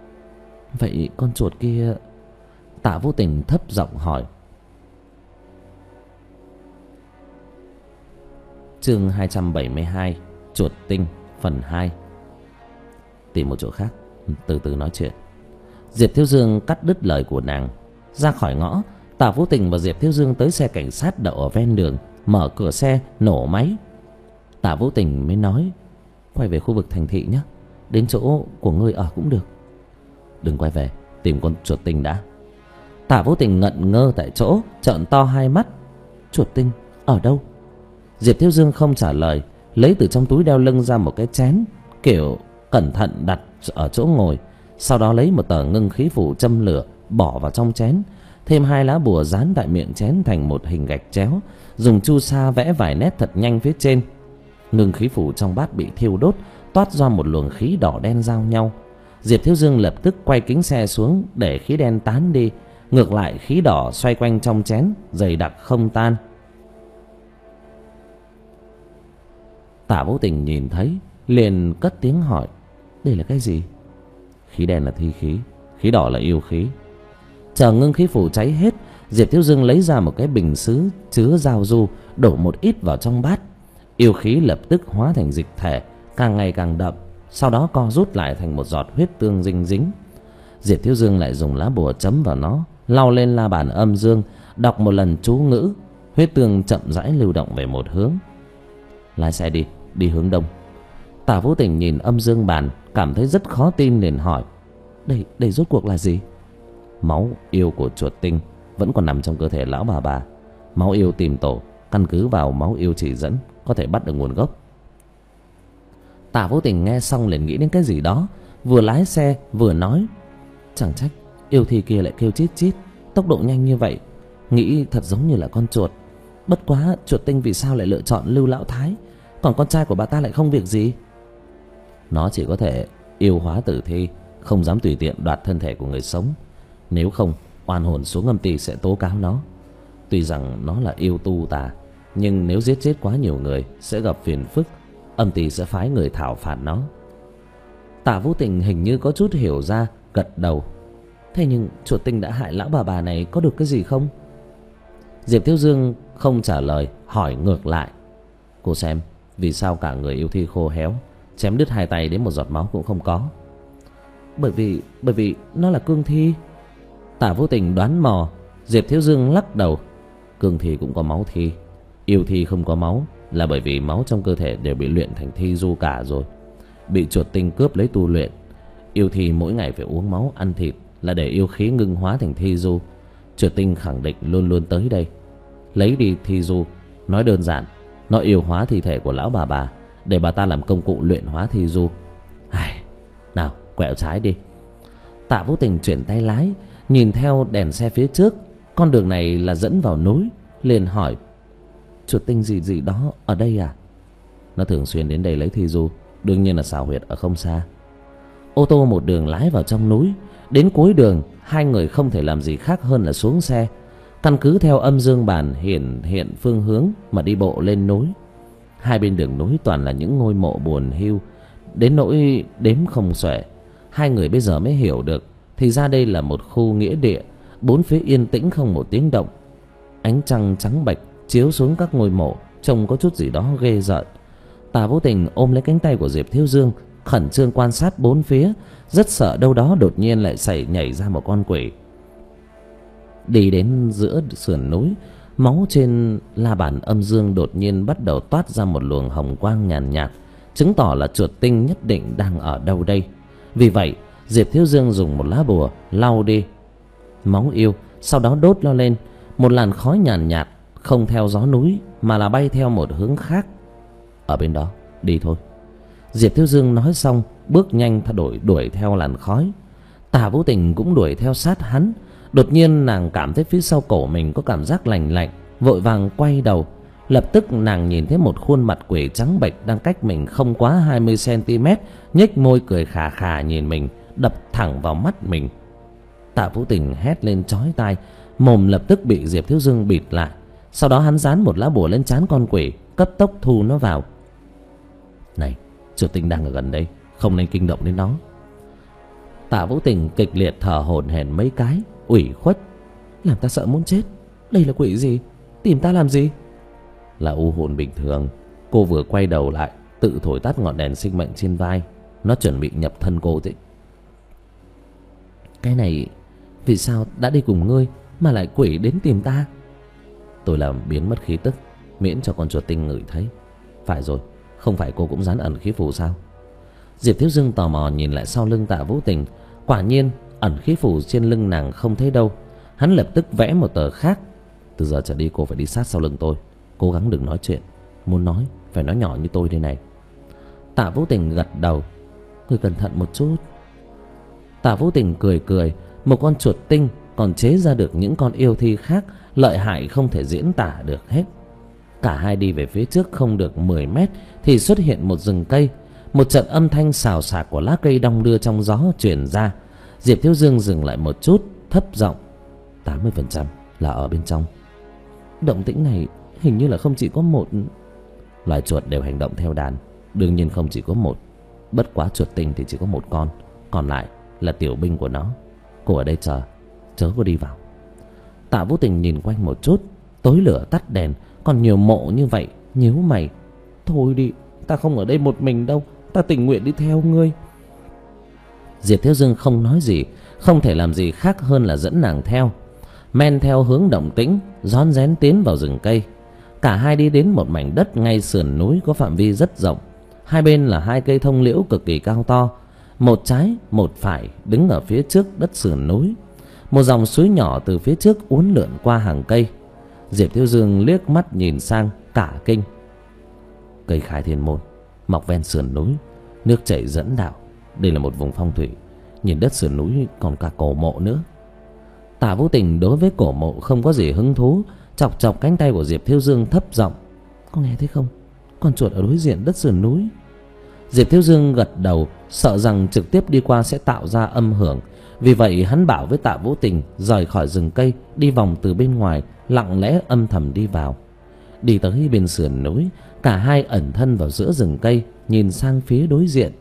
Vậy con chuột kia? Tạ Vũ Tình thấp giọng hỏi. Chương hai trăm bảy mươi hai, Chuột Tinh phần hai. Tìm một chỗ khác, từ từ nói chuyện. Diệp Thiếu Dương cắt đứt lời của nàng. Ra khỏi ngõ, Tạ Vũ Tình và Diệp Thiếu Dương tới xe cảnh sát đậu ở ven đường, mở cửa xe nổ máy. Tạ Vũ Tình mới nói, quay về khu vực thành thị nhé, đến chỗ của ngươi ở cũng được. Đừng quay về, tìm con chuột tinh đã. Tạ Vũ Tình ngẩn ngơ tại chỗ, trợn to hai mắt. Chuột tinh ở đâu? Diệp Thiếu Dương không trả lời, lấy từ trong túi đeo lưng ra một cái chén kiểu cẩn thận đặt ở chỗ ngồi, sau đó lấy một tờ ngưng khí phù châm lửa bỏ vào trong chén, thêm hai lá bùa dán tại miệng chén thành một hình gạch chéo, dùng chu sa vẽ vài nét thật nhanh phía trên. Ngưng khí phù trong bát bị thiêu đốt, toát ra một luồng khí đỏ đen giao nhau. Diệp Thiếu Dương lập tức quay kính xe xuống để khí đen tán đi, ngược lại khí đỏ xoay quanh trong chén dày đặc không tan. Tạ Vũ Tình nhìn thấy liền cất tiếng hỏi, đây là cái gì? Khí đen là thi khí, khí đỏ là yêu khí. Chờ ngưng khí phù cháy hết, Diệp Thiếu Dương lấy ra một cái bình sứ chứa giao du, đổ một ít vào trong bát. Yêu khí lập tức hóa thành dịch thể, càng ngày càng đậm, sau đó co rút lại thành một giọt huyết tương dinh dính. Diệp Thiếu Dương lại dùng lá bùa chấm vào nó, lau lên la bàn âm dương, đọc một lần chú ngữ. Huyết tương chậm rãi lưu động về một hướng. Lái xe đi, đi hướng đông. Tạ Vũ Tình nhìn âm dương bàn, cảm thấy rất khó tin liền hỏi, đây đây rốt cuộc là gì? Máu yêu của chuột tinh vẫn còn nằm trong cơ thể lão bà bà. Máu yêu tìm tổ, căn cứ vào máu yêu chỉ dẫn có thể bắt được nguồn gốc. Tạ Vũ Tình nghe xong liền nghĩ đến cái gì đó, vừa lái xe vừa nói, chẳng trách yêu thi kia lại kêu chít chít, tốc độ nhanh như vậy, nghĩ thật giống như là con chuột. Bất quá chuột tinh vì sao lại lựa chọn Lưu Lão Thái, còn con trai của bà ta lại không việc gì? Nó chỉ có thể yêu hóa tử thi, không dám tùy tiện đoạt thân thể của người sống. Nếu không, oan hồn xuống âm ty sẽ tố cáo nó. Tuy rằng nó là yêu tu tà, nhưng nếu giết chết quá nhiều người sẽ gặp phiền phức, âm ty sẽ phái người thảo phạt nó. Tạ Vũ Tình hình như có chút hiểu ra, gật đầu. Thế nhưng chuột tinh đã hại lão bà bà này có được cái gì không? Diệp Thiếu Dương không trả lời, hỏi ngược lại. Cô xem, vì sao cả người yêu thi khô héo, chém đứt hai tay đến một giọt máu cũng không có? Bởi vì, bởi vì nó là cương thi. Tạ Vũ Tình đoán mò. Diệp Thiếu Dương lắc đầu. Cương thi cũng có máu thi, yêu thi không có máu là bởi vì máu trong cơ thể đều bị luyện thành thi du cả rồi, bị chuột tinh cướp lấy tu luyện. Yêu thi mỗi ngày phải uống máu ăn thịt là để yêu khí ngưng hóa thành thi du. Chuột tinh khẳng định luôn luôn tới đây lấy đi thi du. Nói đơn giản, nó yêu hóa thi thể của lão bà bà để bà ta làm công cụ luyện hóa thi du. Ai, nào quẹo trái đi. Tạ Vũ Tình chuyển tay lái, nhìn theo đèn xe phía trước. Con đường này là dẫn vào núi. Liền hỏi, chuột tinh gì gì đó ở đây à? Nó thường xuyên đến đây lấy thi du, đương nhiên là xào huyệt ở không xa. Ô tô một đường lái vào trong núi. Đến cuối đường, hai người không thể làm gì khác hơn là xuống xe, căn cứ theo âm dương bản hiển hiện phương hướng mà đi bộ lên núi. Hai bên đường núi toàn là những ngôi mộ buồn hiu, đến nỗi đếm không xuể. Hai người bây giờ mới hiểu được, thì ra đây là một khu nghĩa địa, bốn phía yên tĩnh không một tiếng động. Ánh trăng trắng bệch chiếu xuống các ngôi mộ, trông có chút gì đó ghê rợn. Tạ Vũ Tình ôm lấy cánh tay của Diệp Thiếu Dương, khẩn trương quan sát bốn phía, rất sợ đâu đó đột nhiên lại xảy nhảy ra một con quỷ. Đi đến giữa sườn núi, máu trên la bàn âm dương đột nhiên bắt đầu toát ra một luồng hồng quang nhàn nhạt, nhạt, chứng tỏ là chuột tinh nhất định đang ở đâu đây. Vì vậy Diệp Thiếu Dương dùng một lá bùa lau đi máu yêu, sau đó đốt nó lên. Một làn khói nhàn nhạt, nhạt không theo gió núi mà là bay theo một hướng khác. Ở bên đó, đi thôi. Diệp Thiếu Dương nói xong, bước nhanh thay đổi đuổi theo làn khói. Tạ Vũ Tình cũng đuổi theo sát hắn. Đột nhiên nàng cảm thấy phía sau cổ mình có cảm giác lạnh lạnh, vội vàng quay đầu. Lập tức nàng nhìn thấy một khuôn mặt quỷ trắng bệch đang cách mình không quá hai mươi xăng-ti-mét, nhếch môi cười khà khà nhìn mình, đập thẳng vào mắt mình. Tạ Vũ Tình hét lên chói tai, mồm lập tức bị Diệp Thiếu Dương bịt lại. Sau đó hắn dán một lá bùa lên trán con quỷ, cấp tốc thu nó vào. Này, chuột tinh đang ở gần đây, không nên kinh động đến nó. Tạ Vũ Tình kịch liệt thở hổn hển mấy cái, ủy khuất. Làm ta sợ muốn chết. Đây là quỷ gì? Tìm ta làm gì? Là u hồn bình thường. Cô vừa quay đầu lại, tự thổi tắt ngọn đèn sinh mệnh trên vai. Nó chuẩn bị nhập thân cô chứ. Cái này, vì sao đã đi cùng ngươi mà lại quỷ đến tìm ta? Tôi làm biến mất khí tức, miễn cho con chuột tinh ngửi thấy. Phải rồi, không phải cô cũng dán ẩn khí phù sao? Diệp Thiếu Dương tò mò nhìn lại sau lưng Tạ Vũ Tình. Quả nhiên ẩn khí phù trên lưng nàng không thấy đâu. Hắn lập tức vẽ một tờ khác. Từ giờ trở đi cô phải đi sát sau lưng tôi, cố gắng đừng nói chuyện. Muốn nói phải nói nhỏ như tôi đây này. Tạ Vũ Tình gật đầu. Ngươi cẩn thận một chút. Tạ Vũ Tình cười cười. Một con chuột tinh còn chế ra được những con yêu thi khác, lợi hại không thể diễn tả được hết. Cả hai đi về phía trước không được mười mét thì xuất hiện một rừng cây. Một trận âm thanh xào xạc của lá cây đong đưa trong gió truyền ra. Diệp Thiếu Dương dừng lại một chút, thấp giọng. Tám mươi phần trăm là ở bên trong. Động tĩnh này hình như là không chỉ có một. Loài chuột đều hành động theo đàn, đương nhiên không chỉ có một. Bất quá chuột tinh thì chỉ có một con, còn lại là tiểu binh của nó. Cô ở đây chờ, chớ có đi vào. Tạ Vũ Tình nhìn quanh một chút, tối lửa tắt đèn, còn nhiều mộ như vậy, nhíu mày. Thôi đi, ta không ở đây một mình đâu, ta tình nguyện đi theo ngươi. Diệp Thiếu Dương không nói gì, không thể làm gì khác hơn là dẫn nàng theo. Men theo hướng động tĩnh, rón rén tiến vào rừng cây. Cả hai đi đến một mảnh đất ngay sườn núi có phạm vi rất rộng. Hai bên là hai cây thông liễu cực kỳ cao to, một trái một phải đứng ở phía trước đất sườn núi. Một dòng suối nhỏ từ phía trước uốn lượn qua hàng cây. Diệp Thiếu Dương liếc mắt nhìn sang, cả kinh. Cây khai thiên môn mọc ven sườn núi, nước chảy dẫn đạo. Đây là một vùng phong thủy. Nhìn đất sườn núi còn cả cổ mộ nữa. Tạ Vũ Tình đối với cổ mộ không có gì hứng thú, chọc chọc cánh tay của Diệp Thiếu Dương thấp giọng: "Có nghe thấy không? Con chuột ở đối diện đất sườn núi." Diệp Thiếu Dương gật đầu, sợ rằng trực tiếp đi qua sẽ tạo ra âm hưởng. Vì vậy hắn bảo với Tạ Vũ Tình rời khỏi rừng cây, đi vòng từ bên ngoài, lặng lẽ âm thầm đi vào. Đi tới bên sườn núi, cả hai ẩn thân vào giữa rừng cây, nhìn sang phía đối diện.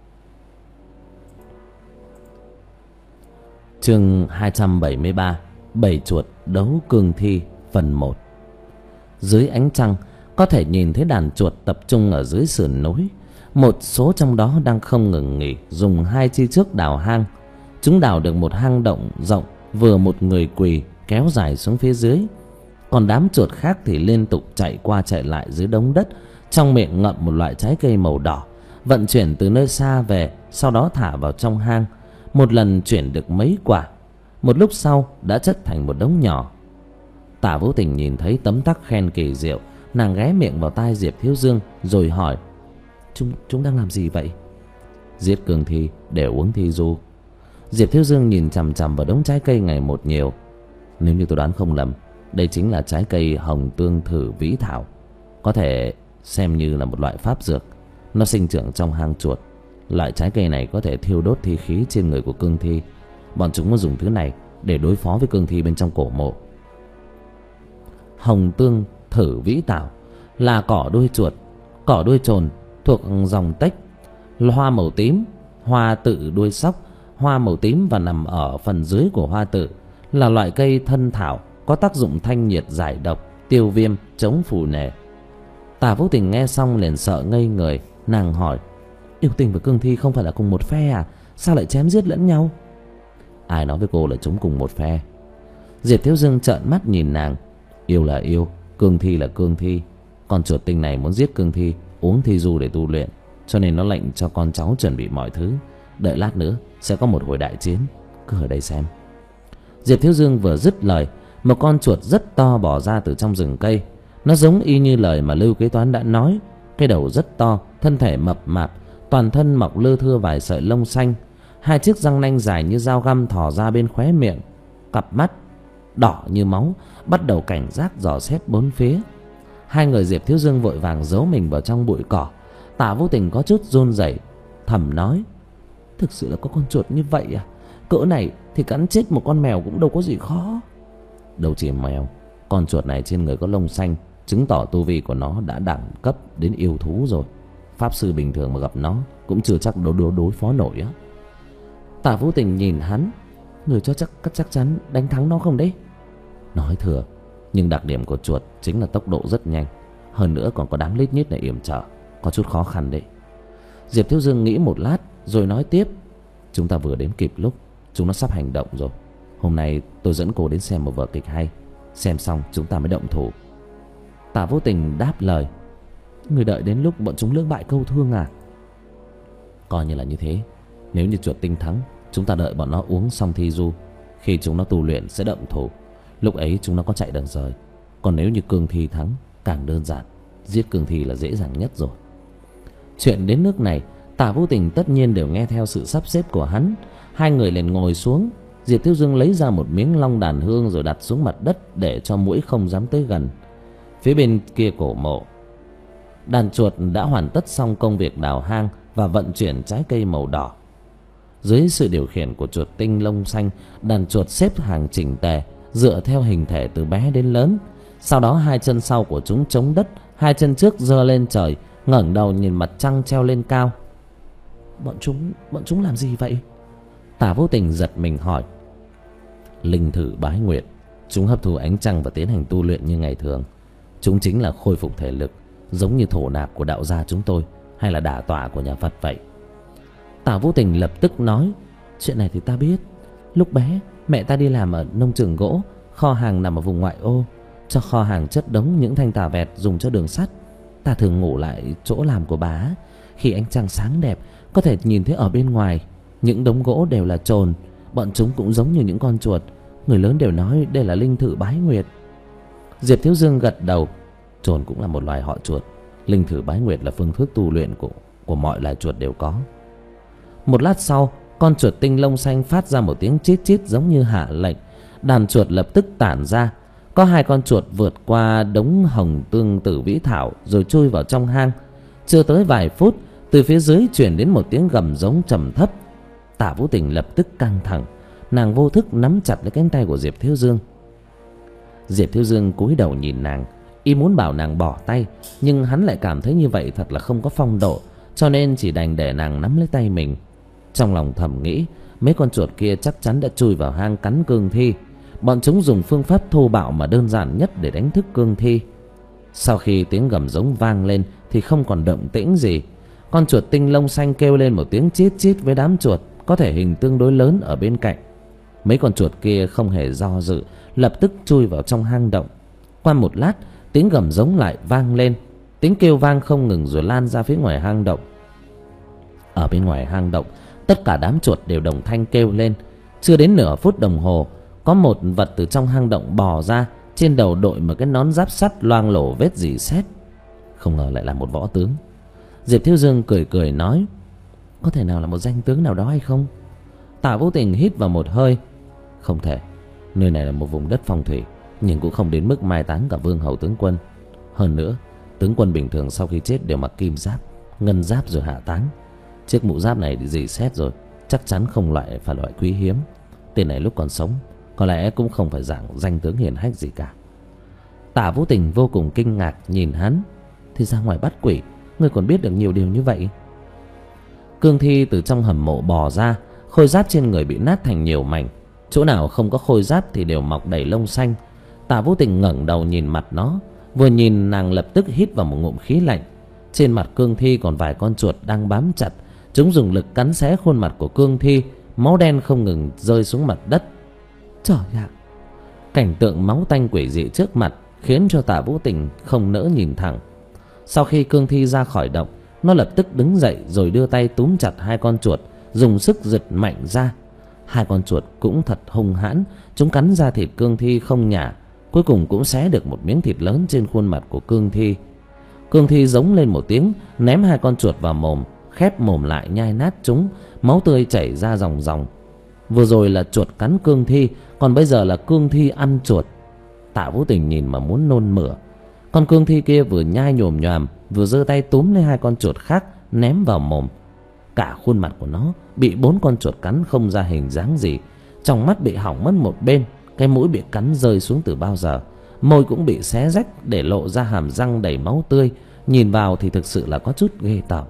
Chương hai trăm bảy mươi ba: Bầy chuột đấu cương thi phần một. Dưới ánh trăng có thể nhìn thấy đàn chuột tập trung ở dưới sườn núi. Một số trong đó đang không ngừng nghỉ dùng hai chi trước đào hang. Chúng đào được một hang động rộng vừa một người quỳ kéo dài xuống phía dưới. Còn đám chuột khác thì liên tục chạy qua chạy lại dưới đống đất, trong miệng ngậm một loại trái cây màu đỏ, vận chuyển từ nơi xa về, sau đó thả vào trong hang. Một lần chuyển được mấy quả, một lúc sau đã chất thành một đống nhỏ. Tạ Vũ Tình nhìn thấy tấm tắc khen kỳ diệu, nàng ghé miệng vào tai Diệp Thiếu Dương rồi hỏi: Chúng chúng đang làm gì vậy? Giết cương thi để uống thi du. Diệp Thiếu Dương nhìn chằm chằm vào đống trái cây ngày một nhiều. Nếu như tôi đoán không lầm, đây chính là trái cây hồng tương thử vĩ thảo, có thể xem như là một loại pháp dược. Nó sinh trưởng trong hang chuột. Loại trái cây này có thể thiêu đốt thi khí trên người của cương thi. Bọn chúng có dùng thứ này để đối phó với cương thi bên trong cổ mộ. Hồng tương thử vĩ thảo là cỏ đuôi chuột, cỏ đuôi trồn thuộc dòng tếch. Hoa màu tím, hoa tự đuôi sóc, hoa màu tím và nằm ở phần dưới của hoa tự. Là loại cây thân thảo, có tác dụng thanh nhiệt giải độc, tiêu viêm, chống phù nề. Tạ Vũ Tình nghe xong liền sợ ngây người. Nàng hỏi: Yêu Tình và cương thi không phải là cùng một phe à? Sao lại chém giết lẫn nhau? Ai nói với cô là chúng cùng một phe? Diệp Thiếu Dương trợn mắt nhìn nàng. Yêu là yêu, cương thi là cương thi. Con chuột tinh này muốn giết cương thi, uống thi du để tu luyện, cho nên nó lệnh cho con cháu chuẩn bị mọi thứ. Đợi lát nữa sẽ có một hồi đại chiến, cứ ở đây xem. Diệp Thiếu Dương vừa dứt lời, một con chuột rất to bò ra từ trong rừng cây. Nó giống y như lời mà Lưu Kế Toán đã nói. Cái đầu rất to, thân thể mập mạp, toàn thân mọc lưa thưa vài sợi lông xanh. Hai chiếc răng nanh dài như dao găm thò ra bên khóe miệng. Cặp mắt đỏ như máu, bắt đầu cảnh giác dò xét bốn phía. Hai người Diệp Thiếu Dương vội vàng giấu mình vào trong bụi cỏ. Tạ Vũ Tình có chút run rẩy, thầm nói: Thực sự là có con chuột như vậy à? Cỡ này thì cắn chết một con mèo cũng đâu có gì khó. Đâu chỉ mèo, con chuột này trên người có lông xanh, chứng tỏ tu vi của nó đã đẳng cấp đến yêu thú rồi. Pháp sư bình thường mà gặp nó cũng chưa chắc đối đối đối phó nổi á. Tạ Vũ Tình nhìn hắn: Người cho chắc chắc chắn đánh thắng nó không đấy? Nói thừa, nhưng đặc điểm của chuột chính là tốc độ rất nhanh, hơn nữa còn có đám lít nhít này yểm trở, có chút khó khăn đấy. Diệp Thiếu Dương nghĩ một lát rồi nói tiếp: Chúng ta vừa đến kịp lúc chúng nó sắp hành động rồi. Hôm nay tôi dẫn cô đến xem một vở kịch hay, xem xong chúng ta mới động thủ. Tạ Vũ Tình đáp lời: Người đợi đến lúc bọn chúng lưỡng bại câu thương à? Coi như là như thế. Nếu như chuột tinh thắng, chúng ta đợi bọn nó uống xong thi du. Khi chúng nó tu luyện sẽ động thủ, lúc ấy chúng nó có chạy đằng rời. Còn nếu như cương thi thắng, càng đơn giản, giết cương thi là dễ dàng nhất rồi. Chuyện đến nước này, Tạ Vũ Tình tất nhiên đều nghe theo sự sắp xếp của hắn. Hai người liền ngồi xuống. Diệp Thiếu Dương lấy ra một miếng long đàn hương rồi đặt xuống mặt đất để cho muỗi không dám tới gần. Phía bên kia cổ mộ, đàn chuột đã hoàn tất xong công việc đào hang và vận chuyển trái cây màu đỏ. Dưới sự điều khiển của chuột tinh lông xanh, đàn chuột xếp hàng chỉnh tề, dựa theo hình thể từ bé đến lớn. Sau đó hai chân sau của chúng chống đất, hai chân trước giơ lên trời, ngẩng đầu nhìn mặt trăng treo lên cao. Bọn chúng, bọn chúng làm gì vậy? Tạ Vũ Tình giật mình hỏi. Linh thử bái nguyệt, chúng hấp thu ánh trăng và tiến hành tu luyện như ngày thường. Chúng chính là khôi phục thể lực, giống như thổ nạp của đạo gia chúng tôi, hay là đả tọa của nhà Phật vậy. Tạ Vũ Tình lập tức nói: Chuyện này thì ta biết. Lúc bé mẹ ta đi làm ở nông trường gỗ, kho hàng nằm ở vùng ngoại ô. Cho kho hàng chất đống những thanh tà vẹt dùng cho đường sắt. Ta thường ngủ lại chỗ làm của bà. Khi ánh trăng sáng đẹp, có thể nhìn thấy ở bên ngoài những đống gỗ đều là trồn. Bọn chúng cũng giống như những con chuột. Người lớn đều nói đây là linh thử bái nguyệt. Diệp Thiếu Dương gật đầu. Trồn cũng là một loài họ chuột. Linh thử bái nguyệt là phương thức tu luyện của, của mọi loài chuột đều có. Một lát sau, con chuột tinh lông xanh phát ra một tiếng chít chít giống như hạ lệnh. Đàn chuột lập tức tản ra. có hai con chuột vượt qua đống hồng tương tử vĩ thảo rồi chui vào trong hang. Chưa tới vài phút, từ phía dưới truyền đến một tiếng gầm giống trầm thấp. Tạ Vũ Tình lập tức căng thẳng, nàng vô thức nắm chặt lấy cánh tay của Diệp Thiếu Dương. Diệp Thiếu Dương cúi đầu nhìn nàng, y muốn bảo nàng bỏ tay, nhưng hắn lại cảm thấy như vậy thật là không có phong độ, cho nên chỉ đành để nàng nắm lấy tay mình. Trong lòng thầm nghĩ, mấy con chuột kia chắc chắn đã chui vào hang cắn Cương Thi. Bọn chúng dùng phương pháp thô bạo mà đơn giản nhất để đánh thức Cương Thi. Sau khi tiếng gầm giống vang lên thì không còn động tĩnh gì. Con chuột tinh lông xanh kêu lên một tiếng chít chít với đám chuột có thể hình tương đối lớn ở bên cạnh. Mấy con chuột kia không hề do dự, lập tức chui vào trong hang động. Qua một lát, tiếng gầm giống lại vang lên. Tiếng kêu vang không ngừng rồi lan ra phía ngoài hang động. Ở bên ngoài hang động, tất cả đám chuột đều đồng thanh kêu lên. Chưa đến nửa phút đồng hồ, có một vật từ trong hang động bò ra, trên đầu đội một cái nón giáp sắt loang lổ vết rỉ sét. Không ngờ lại là một võ tướng. Diệp Thiếu Dương cười cười nói, có thể nào là một danh tướng nào đó hay không? Tạ Vũ Tình hít vào một hơi. Không thể, nơi này là một vùng đất phong thủy, nhưng cũng không đến mức mai táng cả vương hầu tướng quân. Hơn nữa, tướng quân bình thường sau khi chết đều mặc kim giáp, ngân giáp rồi hạ táng. Chiếc mũ giáp này rỉ sét rồi, chắc chắn không loại phải loại quý hiếm. Tên này lúc còn sống có lẽ cũng không phải dạng danh tướng hiển hách gì cả. Tạ Vũ Tình vô cùng kinh ngạc nhìn hắn. Thì ra ngoài bắt quỷ, ngươi còn biết được nhiều điều như vậy? Cương Thi từ trong hầm mộ bò ra, khôi giáp trên người bị nát thành nhiều mảnh. Chỗ nào không có khôi giáp thì đều mọc đầy lông xanh. Tạ Vũ Tình ngẩng đầu nhìn mặt nó, vừa nhìn nàng lập tức hít vào một ngụm khí lạnh. Trên mặt Cương Thi còn vài con chuột đang bám chặt, chúng dùng lực cắn xé khuôn mặt của Cương Thi, máu đen không ngừng rơi xuống mặt đất. Trời ạ! Cảnh tượng máu tanh quỷ dị trước mặt khiến cho Tạ Vũ Tình không nỡ nhìn thẳng. Sau khi Cương Thi ra khỏi động, nó lập tức đứng dậy rồi đưa tay túm chặt hai con chuột, dùng sức giật mạnh ra. Hai con chuột cũng thật hung hãn, chúng cắn ra thịt Cương Thi không nhả, cuối cùng cũng xé được một miếng thịt lớn trên khuôn mặt của Cương Thi. Cương Thi giống lên một tiếng, ném hai con chuột vào mồm, khép mồm lại nhai nát chúng, máu tươi chảy ra ròng ròng. Vừa rồi là chuột cắn Cương Thi, còn bây giờ là Cương Thi ăn chuột. Tạ Vũ Tình nhìn mà muốn nôn mửa. Con Cương Thi kia vừa nhai nhồm nhoàm, vừa giơ tay túm lấy hai con chuột khác ném vào mồm. Cả khuôn mặt của nó bị bốn con chuột cắn không ra hình dáng gì, trong mắt bị hỏng mất một bên, cái mũi bị cắn rơi xuống từ bao giờ, môi cũng bị xé rách để lộ ra hàm răng đầy máu tươi, nhìn vào thì thực sự là có chút ghê tởm.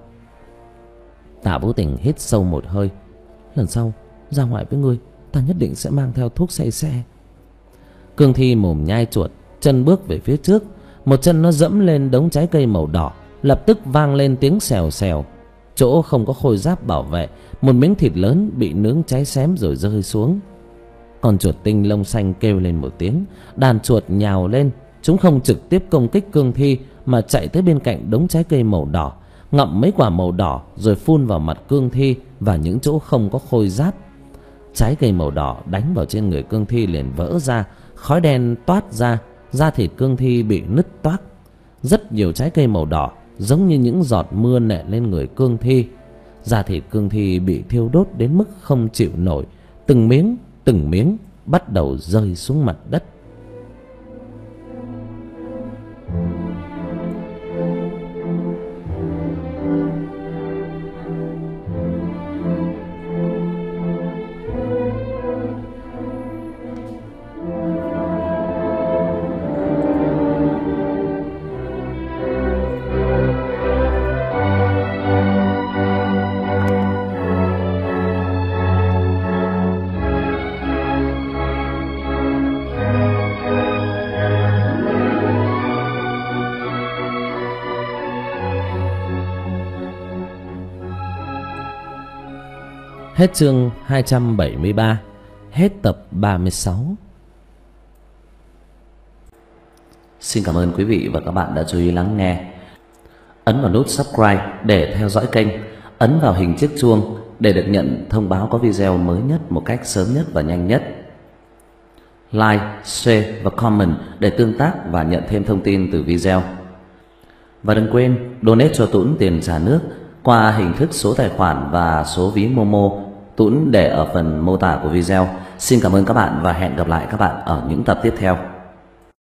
Tạ Vũ Tình hít sâu một hơi. Lần sau ra ngoài với ngươi, ta nhất định sẽ mang theo thuốc say xe. Cương Thi mồm nhai chuột, chân bước về phía trước, một chân nó dẫm lên đống trái cây màu đỏ, lập tức vang lên tiếng xèo xèo. Chỗ không có khôi giáp bảo vệ, một miếng thịt lớn bị nướng cháy xém rồi rơi xuống. Con chuột tinh lông xanh kêu lên một tiếng, đàn chuột nhào lên. Chúng không trực tiếp công kích Cương Thi mà chạy tới bên cạnh đống trái cây màu đỏ, ngậm mấy quả màu đỏ rồi phun vào mặt Cương Thi và những chỗ không có khôi giáp. Trái cây màu đỏ đánh vào trên người Cương Thi liền vỡ ra, khói đen toát ra, da thịt Cương Thi bị nứt toác. Rất nhiều trái cây màu đỏ giống như những giọt mưa nện lên người Cương Thi. Da thịt Cương Thi bị thiêu đốt đến mức không chịu nổi, từng miếng từng miếng bắt đầu rơi xuống mặt đất. Hết chương hai trăm bảy mươi ba, hết tập ba mươi sáu. Xin cảm ơn quý vị và các bạn đã chú ý lắng nghe. Ấn vào nút subscribe để theo dõi kênh, ấn vào hình chiếc chuông để được nhận thông báo có video mới nhất một cách sớm nhất và nhanh nhất. Like, share và comment để tương tác và nhận thêm thông tin từ video. Và đừng quên donate cho Tuấn tiền trà nước qua hình thức số tài khoản và số ví Momo, Tuấn để ở phần mô tả của video. Xin cảm ơn các bạn và hẹn gặp lại các bạn ở những tập tiếp theo.